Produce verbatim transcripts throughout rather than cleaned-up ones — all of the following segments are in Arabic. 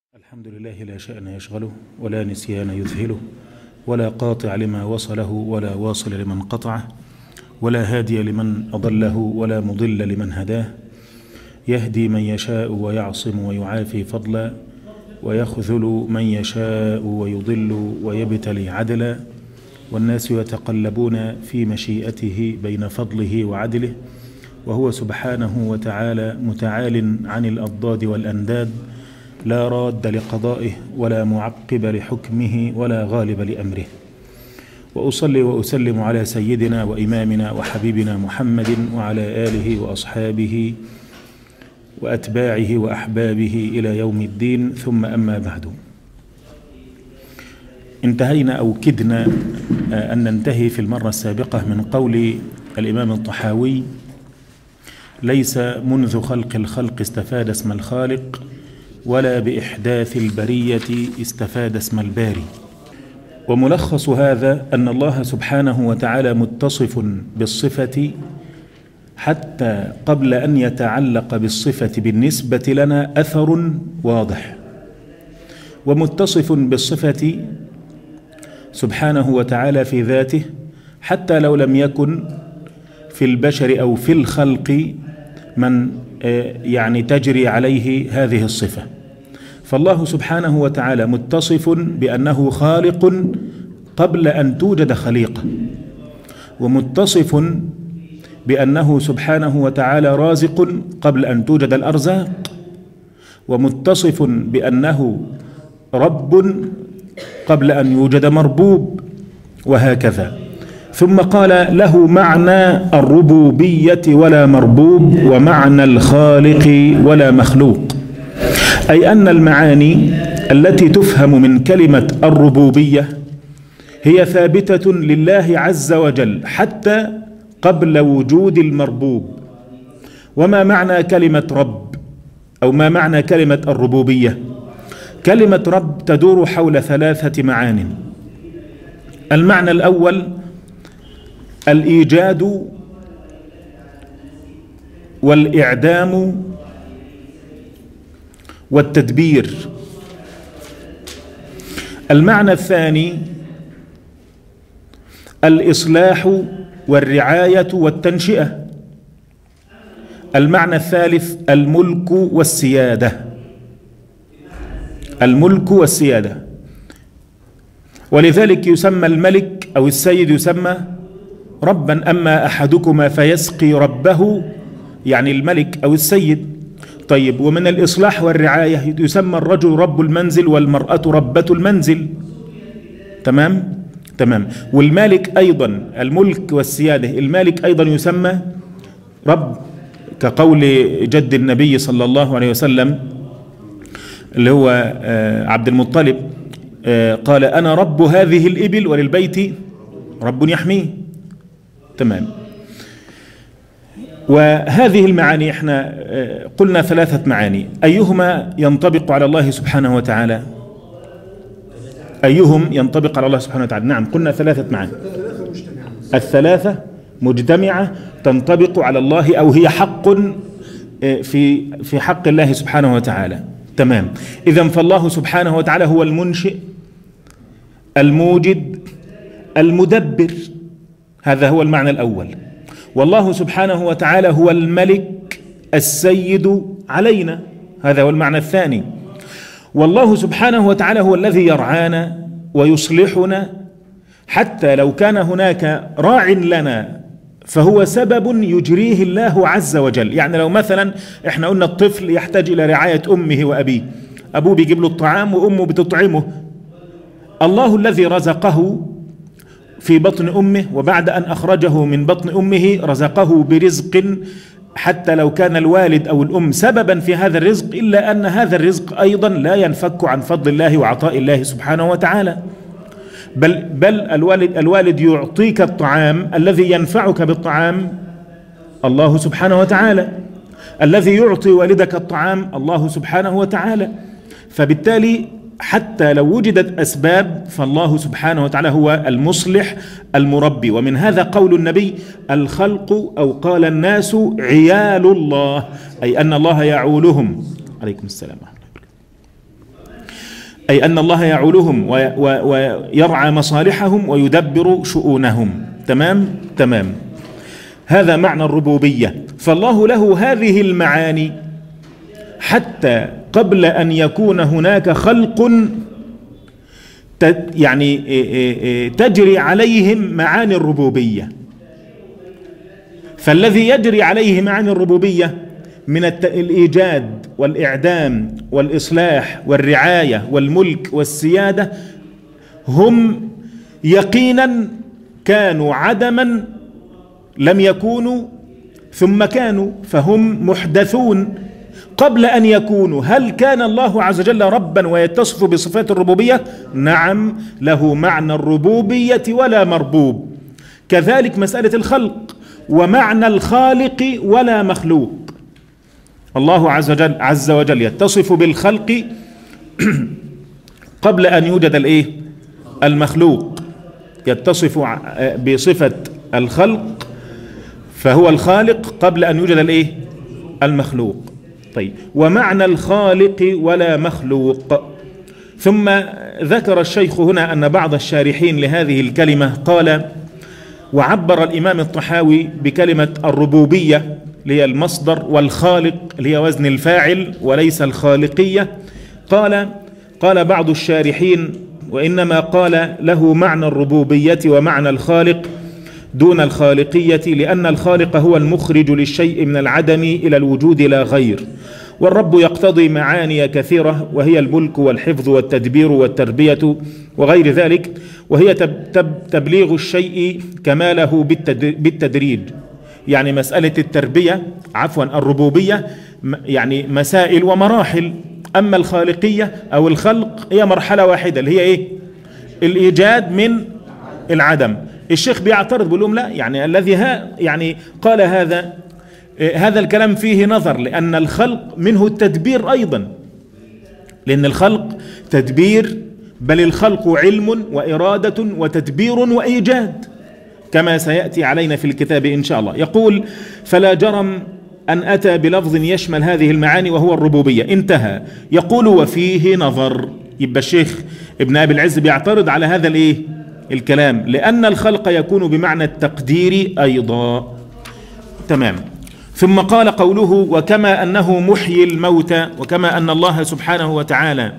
الحمد لله لا شأن يشغله ولا نسيان يذهله ولا قاطع لما وصله ولا واصل لمن قطعه ولا هادي لمن أضله ولا مضل لمن هداه. يهدي من يشاء ويعصم ويعافي فضلا ويخذل من يشاء ويضل ويبتلي عدلا، والناس يتقلبون في مشيئته بين فضله وعدله، وهو سبحانه وتعالى متعال عن الأضداد والأنداد، لا راد لقضائه ولا معقب لحكمه ولا غالب لأمره. وأصلي وأسلم على سيدنا وإمامنا وحبيبنا محمد وعلى آله وأصحابه وأتباعه وأحبابه إلى يوم الدين، ثم أما بعد. انتهينا أو كدنا أن ننتهي في المرة السابقة من قول الإمام الطحاوي: ليس منذ خلق الخلق استفاد اسم الخالق، ولا بإحداث البرية استفاد اسم الباري. وملخص هذا أن الله سبحانه وتعالى متصف بالصفة حتى قبل أن يتعلق بالصفة بالنسبة لنا أثر واضح، ومتصف بالصفة سبحانه وتعالى في ذاته حتى لو لم يكن في البشر أو في الخلق من يعني تجري عليه هذه الصفة. فالله سبحانه وتعالى متصف بأنه خالق قبل أن توجد خليقة، ومتصف بأنه سبحانه وتعالى رازق قبل أن توجد الأرزاق، ومتصف بأنه رب قبل أن يوجد مربوب، وهكذا. ثم قال: له معنى الربوبية ولا مربوب، ومعنى الخالق ولا مخلوق، أي أن المعاني التي تفهم من كلمة الربوبية هي ثابتة لله عز وجل حتى قبل وجود المربوب. وما معنى كلمة رب أو ما معنى كلمة الربوبية؟ كلمة رب تدور حول ثلاثة معان. المعنى الأول الإيجاد والإعدام والتدبير. المعنى الثاني الإصلاح والرعاية والتنشئة. المعنى الثالث الملك والسيادة. الملك والسيادة. ولذلك يسمى الملك أو السيد يسمى ربا. أما أحدكما فيسقي ربه، يعني الملك أو السيد. طيب، ومن الإصلاح والرعاية يسمى الرجل رب المنزل والمرأة ربة المنزل. تمام؟ تمام. والمالك أيضا، الملك والسيادة، المالك أيضا يسمى رب، كقول جد النبي صلى الله عليه وسلم اللي هو عبد المطلب، قال: أنا رب هذه الإبل وللبيت رب يحميه. تمام. وهذه المعاني احنا قلنا ثلاثة معاني، أيهما ينطبق على الله سبحانه وتعالى؟ أيهم ينطبق على الله سبحانه وتعالى؟ نعم، قلنا ثلاثة معاني. الثلاثة مجتمعة تنطبق على الله، أو هي حق في في حق الله سبحانه وتعالى. تمام. إذن فالله سبحانه وتعالى هو المنشئ، الموجد، المدبر. هذا هو المعنى الأول. والله سبحانه وتعالى هو الملك السيد علينا. هذا هو المعنى الثاني. والله سبحانه وتعالى هو الذي يرعانا ويصلحنا، حتى لو كان هناك راع لنا فهو سبب يجريه الله عز وجل. يعني لو مثلا احنا قلنا الطفل يحتاج إلى رعاية أمه وأبيه، أبوه بيجيب له الطعام وأمه بتطعمه. الله الذي رزقه في بطن أمه، وبعد أن أخرجه من بطن أمه رزقه برزق، حتى لو كان الوالد أو الأم سببا في هذا الرزق، إلا أن هذا الرزق أيضا لا ينفك عن فضل الله وعطاء الله سبحانه وتعالى. بل, بل الوالد, الوالد يعطيك الطعام، الذي ينفعك بالطعام الله سبحانه وتعالى، الذي يعطي والدك الطعام الله سبحانه وتعالى. فبالتالي حتى لو وجدت أسباب فالله سبحانه وتعالى هو المصلح المربي. ومن هذا قول النبي: الخلق أو قال الناس عيال الله، أي أن الله يعولهم. عليكم السلام. أي أن الله يعولهم ويرعى مصالحهم ويدبر شؤونهم. تمام تمام. هذا معنى الربوبية. فالله له هذه المعاني حتى قبل أن يكون هناك خلق يعني تجري عليهم معاني الربوبية. فالذي يجري عليه معاني الربوبية من الإيجاد والإعدام والإصلاح والرعاية والملك والسيادة هم يقينا كانوا عدما لم يكونوا ثم كانوا، فهم محدثون قبل أن يكونوا. هل كان الله عز وجل ربا ويتصف بصفات الربوبية؟ نعم، له معنى الربوبية ولا مربوب. كذلك مسألة الخلق ومعنى الخالق ولا مخلوق. الله عز وجل عز وجل يتصف بالخلق قبل أن يوجد الايه المخلوق، يتصف بصفة الخلق فهو الخالق قبل أن يوجد الايه المخلوق. طيب، ومعنى الخالق ولا مخلوق. ثم ذكر الشيخ هنا أن بعض الشارحين لهذه الكلمة قال: وعبر الإمام الطحاوي بكلمة الربوبية اللي هي المصدر، والخالق اللي هي وزن الفاعل وليس الخالقية. قال قال بعض الشارحين: وإنما قال له معنى الربوبية ومعنى الخالق دون الخالقية، لأن الخالق هو المخرج للشيء من العدم إلى الوجود لا غير، والرب يقتضي معاني كثيرة وهي الملك والحفظ والتدبير والتربية وغير ذلك، وهي تبليغ الشيء كماله بالتدريج. يعني مسألة التربية عفوا الربوبية يعني مسائل ومراحل، أما الخالقية أو الخلق هي مرحلة واحدة اللي هي إيه؟ الإيجاد من العدم. الشيخ بيعترض بيقول لهم لا، يعني الذي ها يعني قال هذا هذا الكلام فيه نظر، لأن الخلق منه التدبير أيضا، لأن الخلق تدبير، بل الخلق علم وإرادة وتدبير وإيجاد كما سيأتي علينا في الكتاب إن شاء الله. يقول: فلا جرم أن أتى بلفظ يشمل هذه المعاني وهو الربوبية. انتهى. يقول: وفيه نظر. يبقى الشيخ ابن أبي العز بيعترض على هذا الإيه الكلام، لأن الخلق يكون بمعنى التقدير أيضا. تمام. ثم قال: قوله: وكما أنه محيي الموتى، وكما أن الله سبحانه وتعالى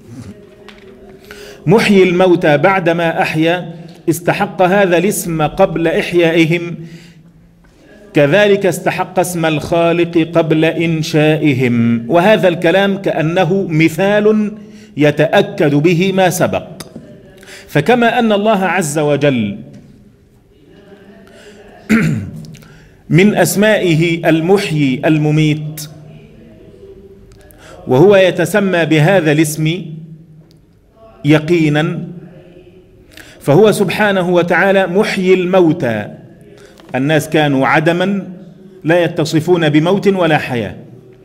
محيي الموتى بعدما أحيا استحق هذا الاسم قبل إحيائهم، كذلك استحق اسم الخالق قبل إنشائهم. وهذا الكلام كأنه مثال يتأكد به ما سبق. فكما أن الله عز وجل من أسمائه المحيي المميت، وهو يتسمى بهذا الاسم يقينا، فهو سبحانه وتعالى محيي الموتى. الناس كانوا عدما لا يتصفون بموت ولا حياة،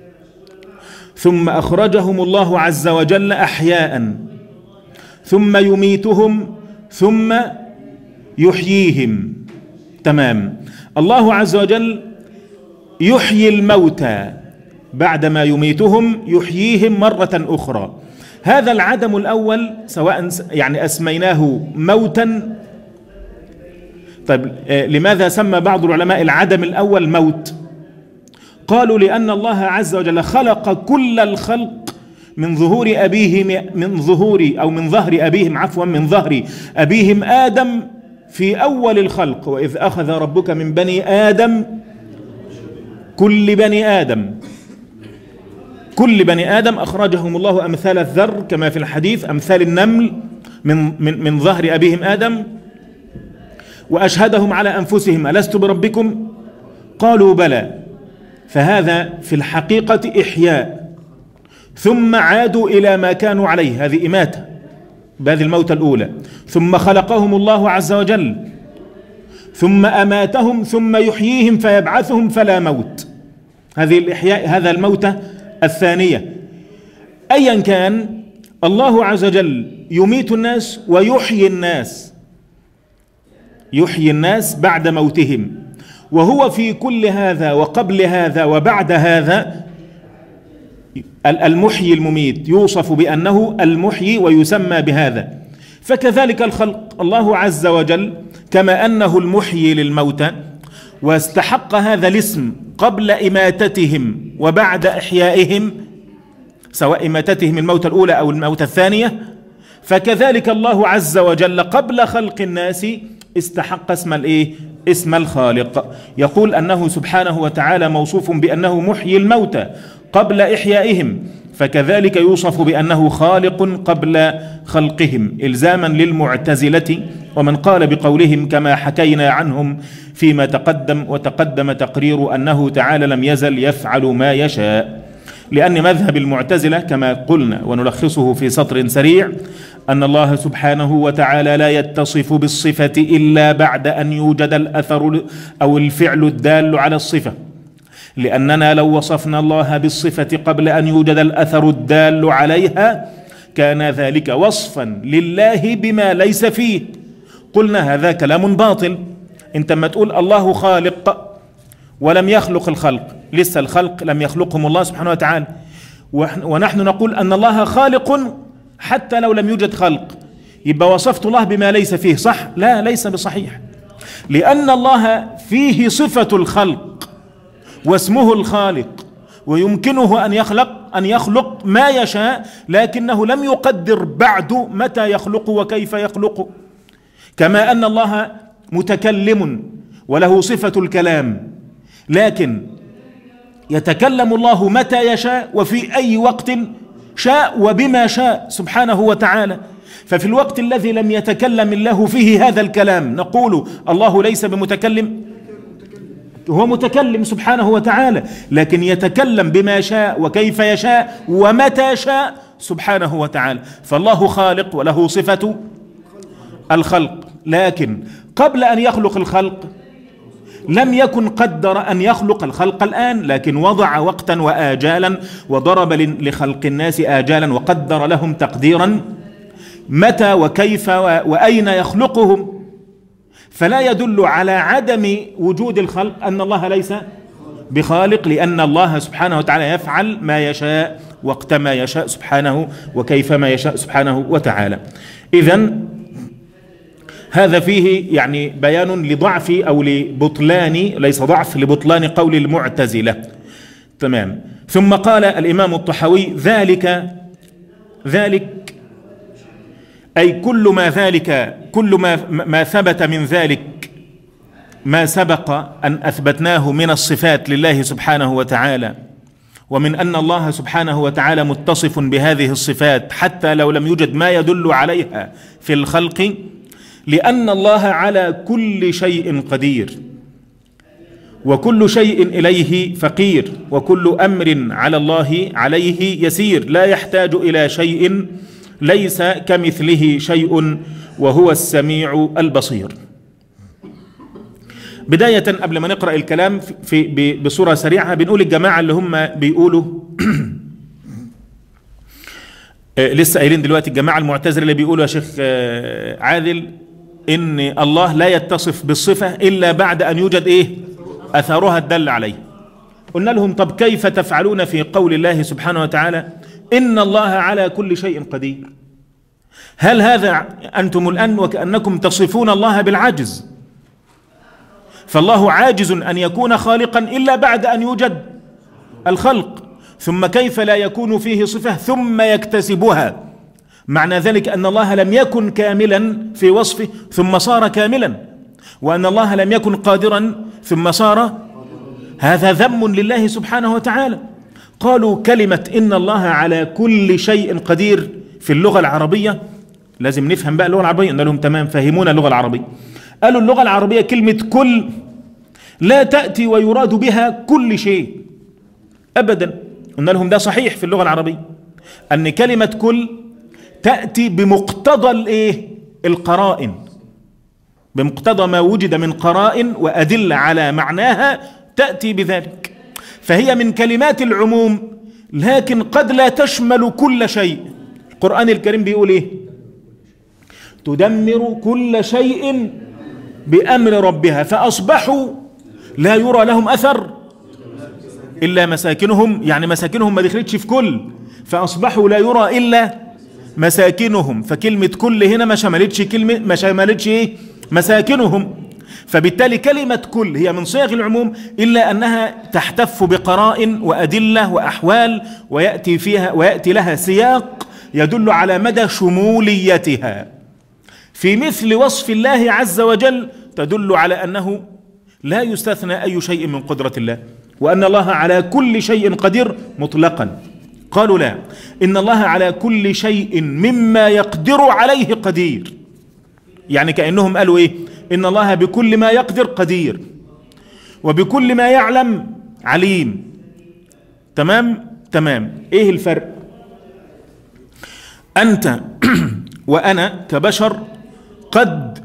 ثم أخرجهم الله عز وجل أحياء، ثم يميتهم ثم يحييهم. تمام. الله عز وجل يحيي الموتى بعدما يميتهم يحييهم مرة أخرى. هذا العدم الأول سواء يعني أسميناه موتا. طيب، لماذا سمى بعض العلماء العدم الأول موت؟ قالوا: لأن الله عز وجل خلق كل الخلق من ظهور أبيهم من ظهور أو من ظهر أبيهم عفوا من ظهر أبيهم آدم في أول الخلق. وإذ أخذ ربك من بني آدم كل بني آدم كل بني آدم أخرجهم الله أمثال الذر كما في الحديث، أمثال النمل من من من ظهر أبيهم آدم، وأشهدهم على أنفسهم ألست بربكم؟ قالوا بلى. فهذا في الحقيقة إحياء، ثم عادوا إلى ما كانوا عليه، هذه إماتة بهذه الموتة الأولى، ثم خلقهم الله عز وجل، ثم أماتهم، ثم يحييهم فيبعثهم فلا موت. هذه الإحياء، هذا الموتة الثانية. أيا كان، الله عز وجل يميت الناس ويحيي الناس، يحيي الناس بعد موتهم، وهو في كل هذا وقبل هذا وبعد هذا المحيي المميت يوصف بأنه المحيي ويسمى بهذا، فكذلك الخلق. الله عز وجل كما أنه المحيي للموتى واستحق هذا الاسم قبل إماتتهم وبعد إحيائهم، سواء إماتتهم الموتى الأولى أو الموتى الثانية، فكذلك الله عز وجل قبل خلق الناس استحق اسم الايه؟ اسم الخالق. يقول أنه سبحانه وتعالى موصوف بأنه محيي الموتى قبل إحيائهم، فكذلك يوصف بأنه خالق قبل خلقهم، إلزاما للمعتزلة ومن قال بقولهم كما حكينا عنهم فيما تقدم، وتقدم تقرير أنه تعالى لم يزل يفعل ما يشاء. لأن مذهب المعتزلة كما قلنا ونلخصه في سطر سريع أن الله سبحانه وتعالى لا يتصف بالصفة إلا بعد أن يوجد الأثر أو الفعل الدال على الصفة، لأننا لو وصفنا الله بالصفة قبل أن يوجد الأثر الدال عليها كان ذلك وصفا لله بما ليس فيه. قلنا هذا كلام باطل. انت ما تقول الله خالق ولم يخلق الخلق، لسه الخلق لم يخلقهم الله سبحانه وتعالى، ونحن نقول أن الله خالق حتى لو لم يوجد خلق، يبقى وصفت الله بما ليس فيه، صح؟ لا، ليس بصحيح، لأن الله فيه صفة الخلق واسمه الخالق، ويمكنه أن يخلق أن يخلق ما يشاء، لكنه لم يقدر بعد متى يخلق وكيف يخلق. كما أن الله متكلم وله صفة الكلام، لكن يتكلم الله متى يشاء وفي أي وقت شاء وبما شاء سبحانه وتعالى. ففي الوقت الذي لم يتكلم الله فيه هذا الكلام نقول الله ليس بمتكلم، هو متكلم سبحانه وتعالى، لكن يتكلم بما شاء وكيف يشاء ومتى شاء سبحانه وتعالى. فالله خالق وله صفة الخلق، لكن قبل أن يخلق الخلق لم يكن قدر أن يخلق الخلق الآن، لكن وضع وقتا وآجالا، وضرب لخلق الناس آجالا وقدر لهم تقديرا متى وكيف وأين يخلقهم. فلا يدل على عدم وجود الخلق أن الله ليس بخالق، لأن الله سبحانه وتعالى يفعل ما يشاء وقت ما يشاء سبحانه وكيف ما يشاء سبحانه وتعالى. إذن هذا فيه يعني بيان لضعف أو لبطلان، ليس ضعف، لبطلان قول المعتزلة. تمام. ثم قال الإمام الطحاوي ذلك ذلك أي كل ما ذلك كل ما ما ثبت من ذلك ما سبق أن أثبتناه من الصفات لله سبحانه وتعالى، ومن أن الله سبحانه وتعالى متصف بهذه الصفات حتى لو لم يوجد ما يدل عليها في الخلق، لأن الله على كل شيء قدير، وكل شيء إليه فقير، وكل أمر على الله عليه يسير، لا يحتاج إلى شيء، ليس كمثله شيء وهو السميع البصير. بداية قبل ما نقرأ الكلام في بصورة سريعة بنقول الجماعة اللي هم بيقولوا لسه قايلين دلوقتي الجماعة المعتزلة اللي بيقولوا يا شيخ عادل إن الله لا يتصف بالصفة إلا بعد أن يوجد إيه؟ أثرها الدل عليه. قلنا لهم طب كيف تفعلون في قول الله سبحانه وتعالى إن الله على كل شيء قدير؟ هل هذا أنتم الآن وكأنكم تصفون الله بالعجز؟ فالله عاجز أن يكون خالقا إلا بعد أن يوجد الخلق، ثم كيف لا يكون فيه صفة ثم يكتسبها؟ معنى ذلك أن الله لم يكن كاملا في وصفه ثم صار كاملا، وأن الله لم يكن قادرا ثم صار، هذا ذم لله سبحانه وتعالى. قالوا كلمة إن الله على كل شيء قدير في اللغة العربية لازم نفهم بقى اللغة العربية. قلنا لهم تمام، فهمونا اللغة العربية. قالوا اللغة العربية كلمة كل لا تأتي ويراد بها كل شيء أبدا. قلنا لهم ده صحيح في اللغة العربية أن كلمة كل تأتي بمقتضى الايه؟ القرائن، بمقتضى ما وجد من قرائن وأدلة على معناها تأتي بذلك، فهي من كلمات العموم لكن قد لا تشمل كل شيء. القرآن الكريم بيقول ايه؟ تدمر كل شيء بأمر ربها فأصبحوا لا يرى لهم أثر إلا مساكنهم، يعني مساكنهم ما دخلتش في كل، فأصبحوا لا يرى إلا مساكنهم، فكلمة كل هنا ما شملتش كلمة ما شملتش إيه؟ مساكنهم. فبالتالي كلمة كل هي من صيغ العموم، إلا أنها تحتف بقرائن وأدلة وأحوال، ويأتي فيها ويأتي لها سياق يدل على مدى شموليتها. في مثل وصف الله عز وجل تدل على أنه لا يستثنى أي شيء من قدرة الله، وأن الله على كل شيء قدير مطلقا. قالوا لا، إن الله على كل شيء مما يقدر عليه قدير، يعني كأنهم قالوا إيه؟ إن الله بكل ما يقدر قدير، وبكل ما يعلم عليم. تمام؟ تمام. إيه الفرق؟ أنت وأنا كبشر قد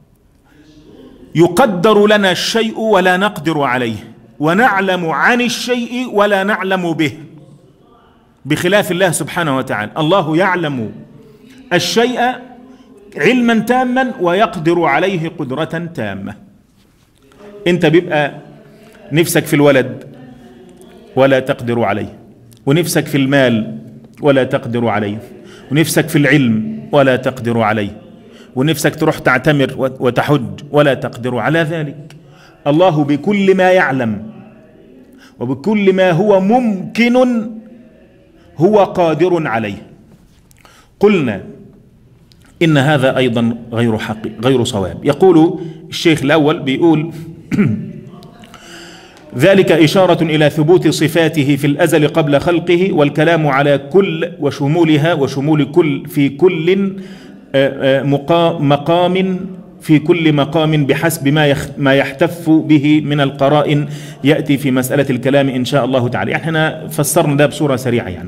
يقدر لنا الشيء ولا نقدر عليه، ونعلم عن الشيء ولا نعلم به، بخلاف الله سبحانه وتعالى. الله يعلم الشيء علما تاما ويقدر عليه قدرة تامة. انت بيبقى نفسك في الولد ولا تقدر عليه، ونفسك في المال ولا تقدر عليه، ونفسك في العلم ولا تقدر عليه، ونفسك تروح تعتمر وتحج ولا تقدر على ذلك. الله بكل ما يعلم وبكل ما هو ممكن هو قادر عليه. قلنا إن هذا أيضا غير حقيقي غير صواب. يقول الشيخ الأول بيقول ذلك إشارة إلى ثبوت صفاته في الأزل قبل خلقه، والكلام على كل وشمولها وشمول كل في كل مقام في كل مقام بحسب ما ما يحتف به من القرائن يأتي في مسألة الكلام إن شاء الله تعالى. يعني احنا فسرنا ده بصورة سريعة. يعني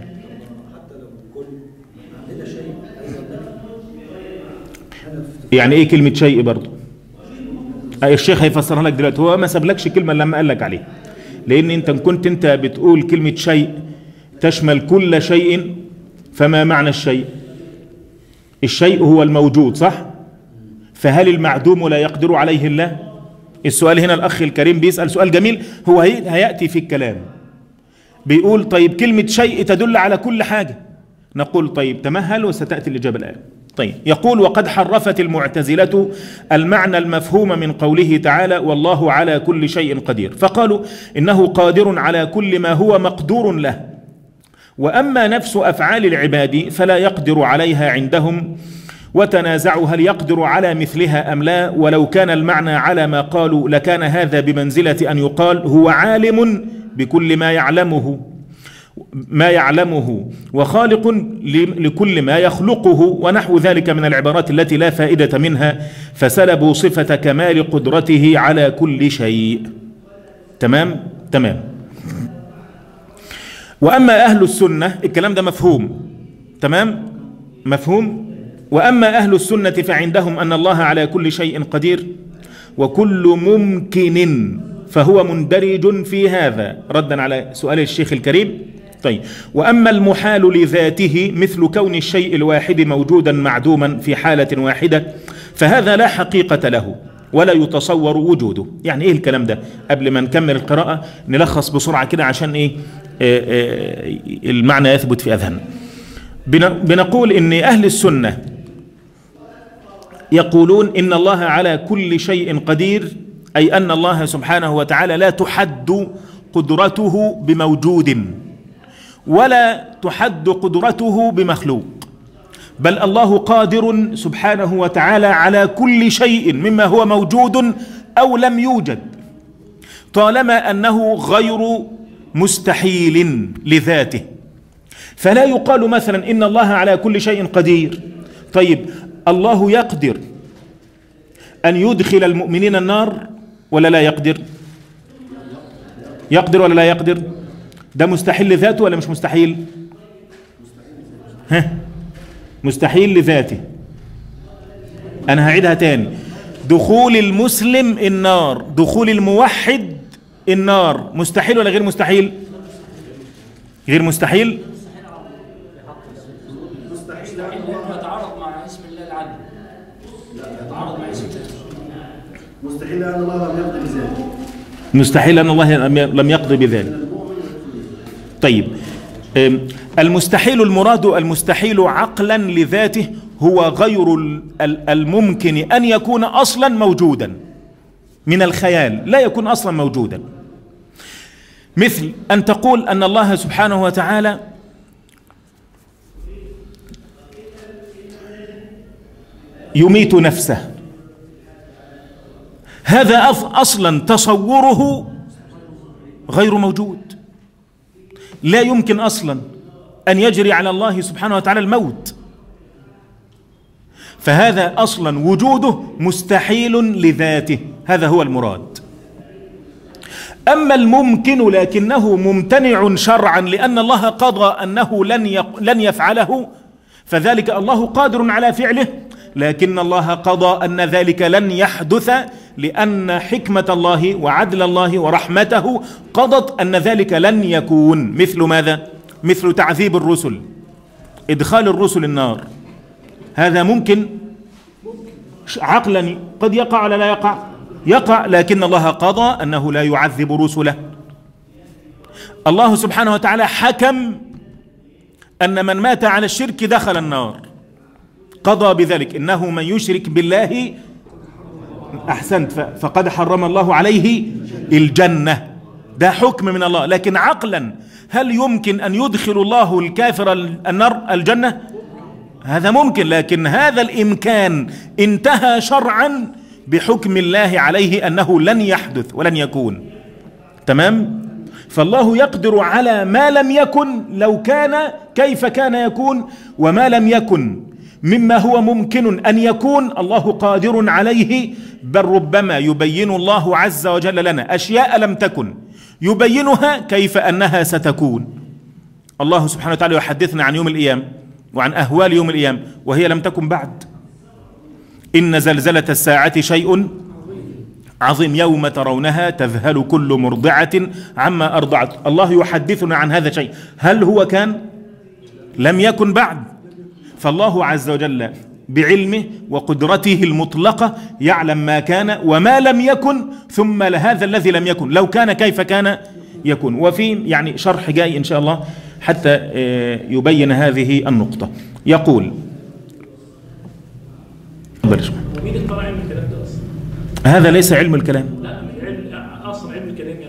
يعني ايه كلمة شيء برضو؟ الشيخ هيفسرها لك دلوقتي. هو ما سابلكش كلمة لما قال لك عليه، لأن انت كنت انت بتقول كلمة شيء تشمل كل شيء، فما معنى الشيء؟ الشيء هو الموجود، صح؟ فهل المعدوم لا يقدر عليه الله؟ السؤال هنا الأخ الكريم بيسأل سؤال جميل، هو هيأتي في الكلام. بيقول طيب كلمة شيء تدل على كل حاجة. نقول طيب تمهل وستأتي الإجابة الآن. طيب يقول وقد حرفت المعتزلة المعنى المفهوم من قوله تعالى والله على كل شيء قدير، فقالوا إنه قادر على كل ما هو مقدور له، وأما نفس أفعال العباد فلا يقدر عليها عندهم، وتنازعوا هل يقدر على مثلها أم لا، ولو كان المعنى على ما قالوا لكان هذا بمنزلة أن يقال هو عالم بكل ما يعلمه ما يعلمه وخالق لكل ما يخلقه، ونحو ذلك من العبارات التي لا فائدة منها، فسلبوا صفة كمال قدرته على كل شيء. تمام؟ تمام. وأما أهل السنة، الكلام ده مفهوم، تمام؟ مفهوم. وأما أهل السنة فعندهم أن الله على كل شيء قدير، وكل ممكن فهو مندرج في هذا، ردا على سؤال الشيخ الكريم. طيب وأما المحال لذاته مثل كون الشيء الواحد موجودا معدوما في حالة واحدة، فهذا لا حقيقة له ولا يتصور وجوده. يعني ايه الكلام ده؟ قبل ما نكمل القراءة نلخص بسرعة كده عشان ايه آآ آآ المعنى يثبت في أذهاننا. بنقول ان أهل السنة يقولون إن الله على كل شيء قدير، أي أن الله سبحانه وتعالى لا تحد قدرته بموجود، ولا تحد قدرته بمخلوق، بل الله قادر سبحانه وتعالى على كل شيء مما هو موجود أو لم يوجد، طالما أنه غير مستحيل لذاته. فلا يقال مثلا إن الله على كل شيء قدير. طيب الله يقدر أن يدخل المؤمنين النار ولا لا يقدر؟ يقدر ولا لا يقدر؟ ده مستحيل لذاته ولا مش مستحيل؟ ها؟ مستحيل لذاته. أنا هعيدها تاني. دخول المسلم النار، دخول الموحد النار، مستحيل ولا غير مستحيل؟ غير مستحيل. مستحيل لأنه يتعارض مع اسم الله العدل. يتعارض مع اسم الله. مستحيل لأن الله لم يقضي بذلك. مستحيل أن الله لم يقضي بذلك. طيب، المستحيل المراد المستحيل عقلا لذاته هو غير الممكن أن يكون أصلا موجودا من الخيال، لا يكون أصلا موجودا. مثل أن تقول أن الله سبحانه وتعالى يميت نفسه، هذا أصلا تصوره غير موجود، لا يمكن أصلا أن يجري على الله سبحانه وتعالى الموت، فهذا أصلا وجوده مستحيل لذاته، هذا هو المراد. أما الممكن لكنه ممتنع شرعا لأن الله قضى أنه لن لن يفعله، فذلك الله قادر على فعله، لكن الله قضى أن ذلك لن يحدث لأن حكمة الله وعدل الله ورحمته قضت أن ذلك لن يكون. مثل ماذا؟ مثل تعذيب الرسل، إدخال الرسل النار، هذا ممكن عقلا، قد يقع ولا لا يقع؟ يقع، لكن الله قضى أنه لا يعذب رسله. الله سبحانه وتعالى حكم أن من مات على الشرك دخل النار، قضى بذلك، إنه من يشرك بالله أحسنت فقد حرم الله عليه الجنة، ده حكم من الله. لكن عقلا هل يمكن أن يدخل الله الكافر النار الجنة؟ هذا ممكن، لكن هذا الإمكان انتهى شرعا بحكم الله عليه أنه لن يحدث ولن يكون. تمام؟ فالله يقدر على ما لم يكن لو كان كيف كان يكون، وما لم يكن مما هو ممكن أن يكون الله قادر عليه، بل ربما يبين الله عز وجل لنا أشياء لم تكن يبينها كيف أنها ستكون. الله سبحانه وتعالى يحدثنا عن يوم القيامة وعن أهوال يوم القيامة وهي لم تكن بعد. إن زلزلة الساعة شيء عظيم يوم ترونها تذهل كل مرضعة عما أرضعت. الله يحدثنا عن هذا الشيء، هل هو كان؟ لم يكن بعد. فالله عز وجل بعلمه وقدرته المطلقة يعلم ما كان وما لم يكن، ثم هذا الذي لم يكن لو كان كيف كان يكون. وفي يعني شرح جاي إن شاء الله حتى يبين هذه النقطة. يقول هذا ليس علم الكلام، أصلا علم الكلام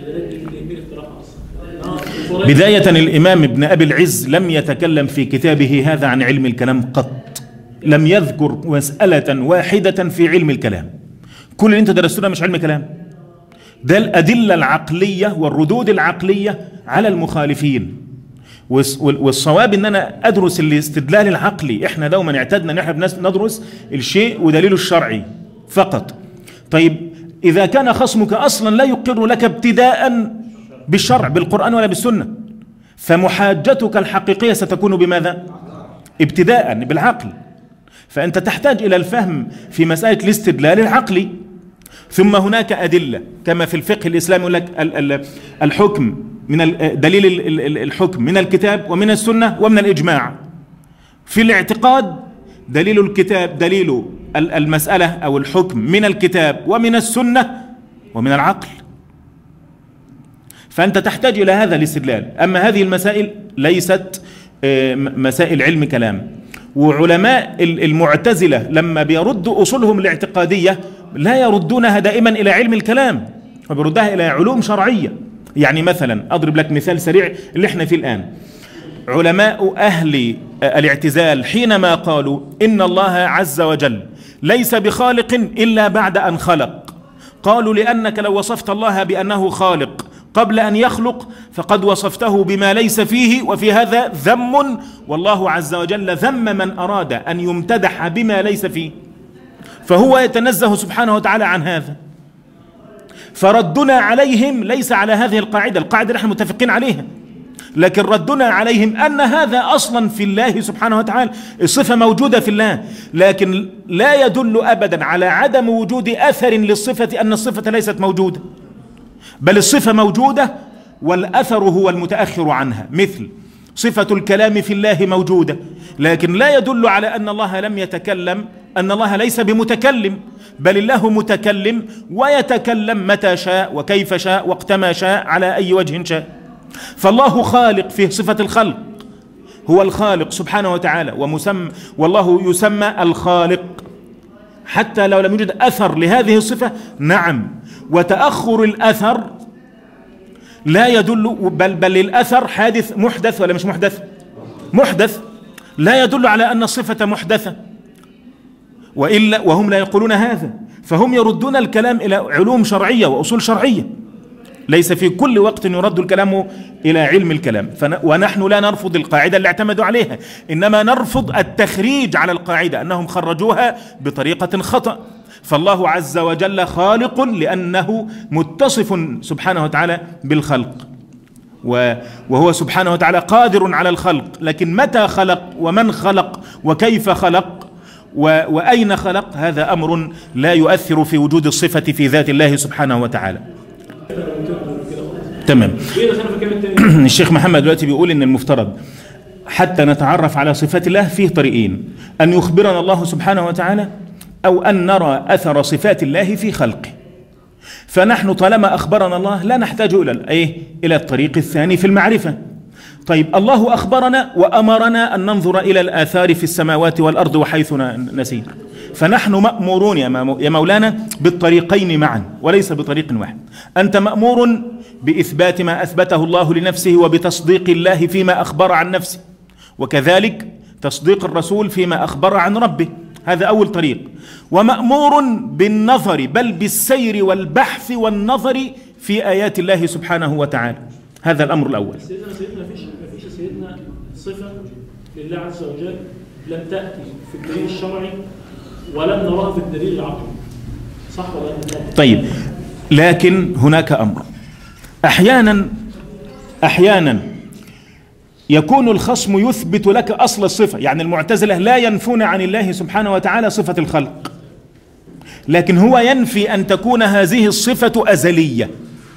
بداية الإمام ابن أبي العز لم يتكلم في كتابه هذا عن علم الكلام قط، لم يذكر مسألة واحدة في علم الكلام. كل اللي انت درستونا مش علم كلام، ده الأدلة العقلية والردود العقلية على المخالفين. والصواب ان انا ادرس الاستدلال العقلي. احنا دوما اعتدنا ان احنا ندرس الشيء ودليله الشرعي فقط. طيب اذا كان خصمك اصلا لا يقر لك ابتداء بالشرع بالقرآن ولا بالسنة، فمحاجتك الحقيقية ستكون بماذا؟ ابتداء بالعقل. فأنت تحتاج إلى الفهم في مسألة الاستدلال العقلي. ثم هناك أدلة كما في الفقه الإسلامي يقول لك الحكم من دليل الحكم من الكتاب ومن السنة ومن الإجماع. في الاعتقاد دليل الكتاب دليل المسألة أو الحكم من الكتاب ومن السنة ومن العقل. فأنت تحتاج إلى هذا الاستدلال. أما هذه المسائل ليست مسائل علم كلام. وعلماء المعتزلة لما بيردوا أصولهم الاعتقادية لا يردونها دائما إلى علم الكلام، وبيردها إلى علوم شرعية. يعني مثلا أضرب لك مثال سريع اللي احنا فيه الآن. علماء أهل الاعتزال حينما قالوا إن الله عز وجل ليس بخالق إلا بعد أن خلق، قالوا لأنك لو وصفت الله بأنه خالق قبل أن يخلق فقد وصفته بما ليس فيه، وفي هذا ذم، والله عز وجل ذم من أراد أن يمتدح بما ليس فيه، فهو يتنزه سبحانه وتعالى عن هذا. فردنا عليهم ليس على هذه القاعدة، القاعدة نحن متفقين عليها، لكن ردنا عليهم أن هذا أصلا في الله سبحانه وتعالى، الصفة موجودة في الله، لكن لا يدل أبدا على عدم وجود أثر للصفة أن الصفة ليست موجودة، بل الصفة موجودة والأثر هو المتأخر عنها. مثل صفة الكلام في الله موجودة، لكن لا يدل على أن الله لم يتكلم، أن الله ليس بمتكلم، بل الله متكلم ويتكلم متى شاء وكيف شاء وقت ما شاء على أي وجه شاء. فالله خالق، فيه صفة الخلق، هو الخالق سبحانه وتعالى، ومسمى والله يسمى الخالق حتى لو لم يوجد أثر لهذه الصفة. نعم، وتأخر الأثر لا يدل، بل بل الأثر حادث محدث ولا مش محدث؟ محدث، لا يدل على أن الصفة محدثة، وإلا وهم لا يقولون هذا، فهم يردون الكلام إلى علوم شرعية وأصول شرعية. ليس في كل وقت يرد الكلام إلى علم الكلام، ونحن لا نرفض القاعدة اللي اعتمدوا عليها، إنما نرفض التخريج على القاعدة، أنهم خرجوها بطريقة خطأ. فالله عز وجل خالق لأنه متصف سبحانه وتعالى بالخلق، وهو سبحانه وتعالى قادر على الخلق، لكن متى خلق ومن خلق وكيف خلق وأين خلق هذا أمر لا يؤثر في وجود الصفة في ذات الله سبحانه وتعالى. تمام. الشيخ محمد دلوقتي بيقول إن المفترض حتى نتعرف على صفات الله فيه طريقين: أن يخبرنا الله سبحانه وتعالى، أو أن نرى أثر صفات الله في خلقه. فنحن طالما أخبرنا الله لا نحتاج إلى إيه؟ إلى الطريق الثاني في المعرفة. طيب، الله أخبرنا وأمرنا أن ننظر إلى الآثار في السماوات والأرض وحيث نسير، فنحن مأمورون يا مولانا بالطريقين معا وليس بطريق واحد. أنت مأمور بإثبات ما أثبته الله لنفسه وبتصديق الله فيما أخبر عن نفسه، وكذلك تصديق الرسول فيما أخبر عن ربه، هذا أول طريق. ومأمور بالنظر، بل بالسير والبحث والنظر في آيات الله سبحانه وتعالى، هذا الأمر الأول. سيدنا سيدنا ما فيش ما فيش سيدنا صفة لله عز وجل لم تأتي في الدليل الشرعي ولم نراها في الدليل العقلي، صح ولا لا؟ طيب، لكن هناك أمر، أحيانا أحيانا يكون الخصم يثبت لك أصل الصفة، يعني المعتزلة لا ينفون عن الله سبحانه وتعالى صفة الخلق، لكن هو ينفي أن تكون هذه الصفة أزلية.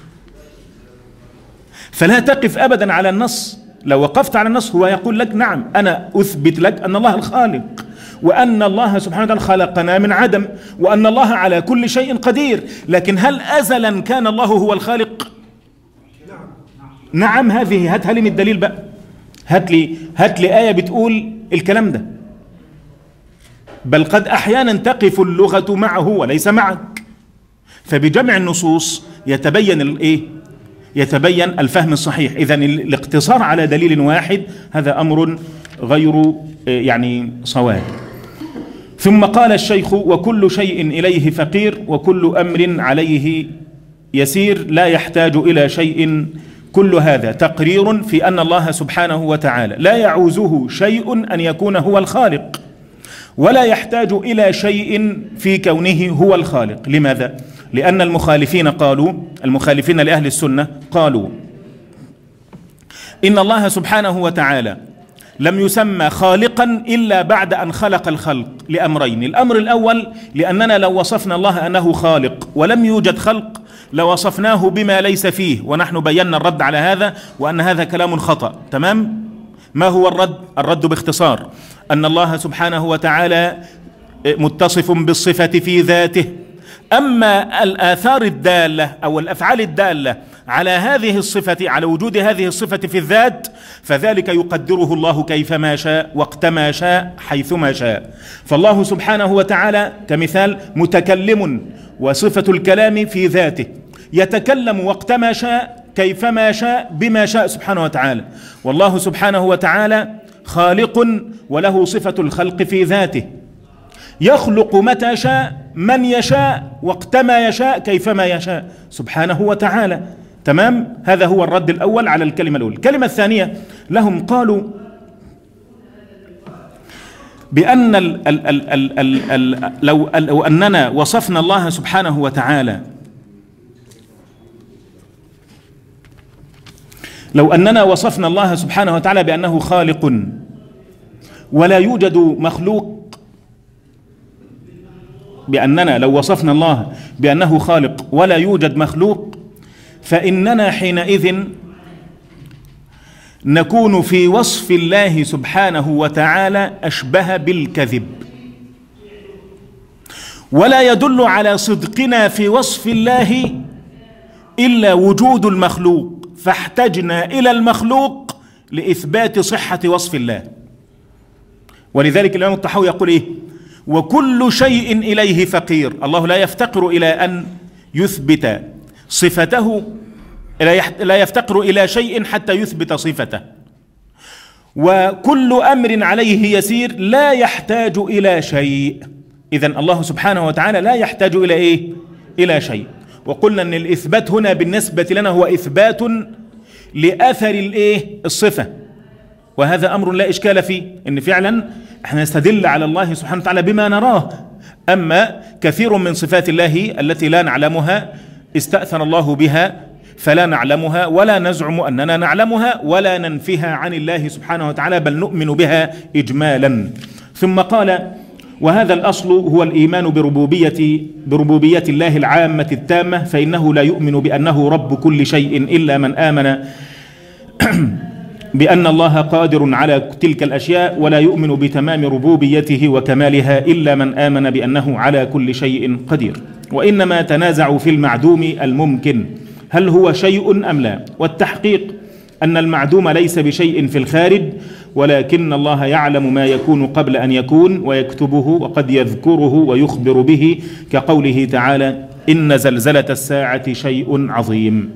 فلا تقف أبدا على النص، لو وقفت على النص هو يقول لك نعم أنا أثبت لك أن الله الخالق، وأن الله سبحانه وتعالى خلقنا من عدم، وأن الله على كل شيء قدير، لكن هل أزلا كان الله هو الخالق؟ نعم. هذه هاتها لي من الدليل بقى، هات لي هات لي آية بتقول الكلام ده. بل قد أحيانا تقف اللغة معه وليس معك، فبجمع النصوص يتبين الإيه؟ يتبين الفهم الصحيح. إذن الاقتصار على دليل واحد هذا أمر غير يعني صواب. ثم قال الشيخ: وكل شيء إليه فقير، وكل أمر عليه يسير، لا يحتاج إلى شيء. كل هذا تقرير في أن الله سبحانه وتعالى لا يعوزه شيء أن يكون هو الخالق، ولا يحتاج إلى شيء في كونه هو الخالق. لماذا؟ لأن المخالفين قالوا، المخالفين لأهل السنة قالوا إن الله سبحانه وتعالى لم يسمى خالقا إلا بعد أن خلق الخلق لأمرين. الأمر الأول لأننا لو وصفنا الله أنه خالق ولم يوجد خلق لوصفناه بما ليس فيه، ونحن بينا الرد على هذا وأن هذا كلام خطأ. تمام؟ ما هو الرد؟ الرد باختصار أن الله سبحانه وتعالى متصف بالصفة في ذاته، أما الآثار الدالة أو الأفعال الدالة على هذه الصفة، على وجود هذه الصفة في الذات، فذلك يقدره الله كيفما شاء وقتما شاء حيثما شاء. فالله سبحانه وتعالى كمثال متكلم، وصفة الكلام في ذاته، يتكلم وقتما شاء كيفما شاء بما شاء سبحانه وتعالى. والله سبحانه وتعالى خالق وله صفة الخلق في ذاته، يخلق متى شاء من يشاء وقتما يشاء كيفما يشاء سبحانه وتعالى. تمام؟ هذا هو الرد الأول على الكلمة الأولى. الكلمة الثانية لهم قالوا بأن ال ال ال ال ال ال لو, لو أننا وصفنا الله سبحانه وتعالى لو أننا وصفنا الله سبحانه وتعالى بأنه خالق ولا يوجد مخلوق، بأننا لو وصفنا الله بأنه خالق ولا يوجد مخلوق، فإننا حينئذ نكون في وصف الله سبحانه وتعالى أشبه بالكذب، ولا يدل على صدقنا في وصف الله إلا وجود المخلوق، فاحتجنا إلى المخلوق لإثبات صحة وصف الله. ولذلك الإمام الطحاوي يقول إيه؟ وكل شيء إليه فقير. الله لا يفتقر إلى أن يثبت صفته، لا يفتقر إلى شيء حتى يثبت صفته. وكل أمر عليه يسير لا يحتاج إلى شيء. إذن الله سبحانه وتعالى لا يحتاج إلى إيه؟ إلى شيء. وقلنا أن الإثبات هنا بالنسبة لنا هو إثبات لأثر الإيه؟ الصفة، وهذا أمر لا إشكال فيه، إن فعلا احنا نستدل على الله سبحانه وتعالى بما نراه. أما كثير من صفات الله التي لا نعلمها استأثر الله بها فلا نعلمها ولا نزعم أننا نعلمها ولا ننفيها عن الله سبحانه وتعالى، بل نؤمن بها إجمالا. ثم قال: وهذا الأصل هو الإيمان بربوبية بربوبية الله العامة التامة، فإنه لا يؤمن بأنه رب كل شيء إلا من آمن بأن الله قادر على تلك الأشياء، ولا يؤمن بتمام ربوبيته وكمالها إلا من آمن بأنه على كل شيء قدير. وإنما تنازعوا في المعدوم الممكن، هل هو شيء أم لا؟ والتحقيق أن المعدوم ليس بشيء في الخارج، ولكن الله يعلم ما يكون قبل أن يكون ويكتبه، وقد يذكره ويخبر به، كقوله تعالى: إن زلزلة الساعة شيء عظيم.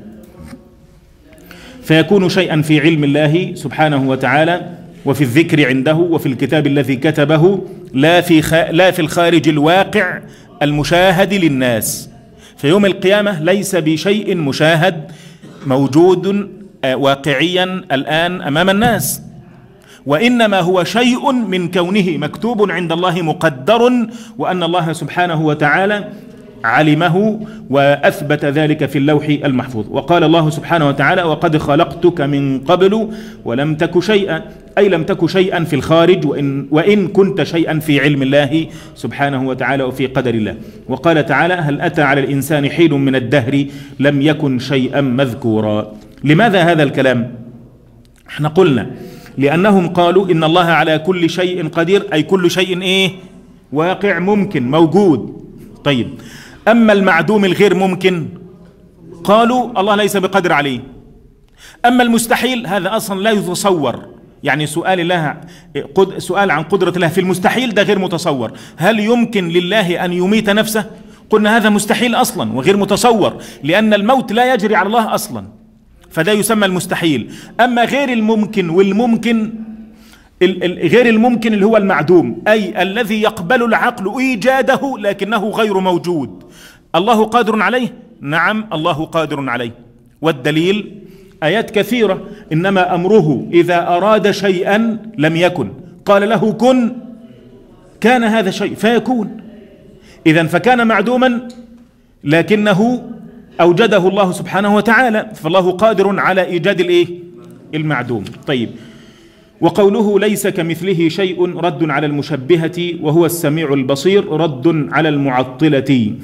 فيكون شيئا في علم الله سبحانه وتعالى وفي الذكر عنده وفي الكتاب الذي كتبه، لا في خ... لا في الخارج الواقع المشاهد للناس. في يوم القيامة ليس بشيء مشاهد موجود واقعيا الآن أمام الناس، وإنما هو شيء من كونه مكتوب عند الله مقدر، وأن الله سبحانه وتعالى علمه وأثبت ذلك في اللوح المحفوظ. وقال الله سبحانه وتعالى: وقد خلقتك من قبل ولم تك شيئا، أي لم تك شيئا في الخارج، وإن, وإن كنت شيئا في علم الله سبحانه وتعالى وفي قدر الله. وقال تعالى: هل أتى على الإنسان حين من الدهر لم يكن شيئا مذكورا. لماذا هذا الكلام؟ احنا قلنا لأنهم قالوا إن الله على كل شيء قدير، أي كل شيء إيه؟ واقع ممكن موجود. طيب، أما المعدوم الغير ممكن قالوا الله ليس بقدر عليه. أما المستحيل هذا أصلا لا يتصور، يعني سؤال الله سؤال عن قدرة الله في المستحيل ده غير متصور. هل يمكن لله أن يميت نفسه؟ قلنا هذا مستحيل أصلا وغير متصور، لأن الموت لا يجري على الله أصلا، فده يسمى المستحيل. أما غير الممكن والممكن، غير الممكن اللي هو المعدوم، أي الذي يقبل العقل إيجاده لكنه غير موجود. الله قادر عليه؟ نعم الله قادر عليه. والدليل آيات كثيرة: إنما أمره إذا أراد شيئا لم يكن، قال له كن كان هذا شيء فيكون. إذن فكان معدوما لكنه أوجده الله سبحانه وتعالى، فالله قادر على إيجاد الإيه؟ المعدوم. طيب، وقوله ليس كمثله شيء رد على المشبهة وهو السميع البصير، رد على المعطلة.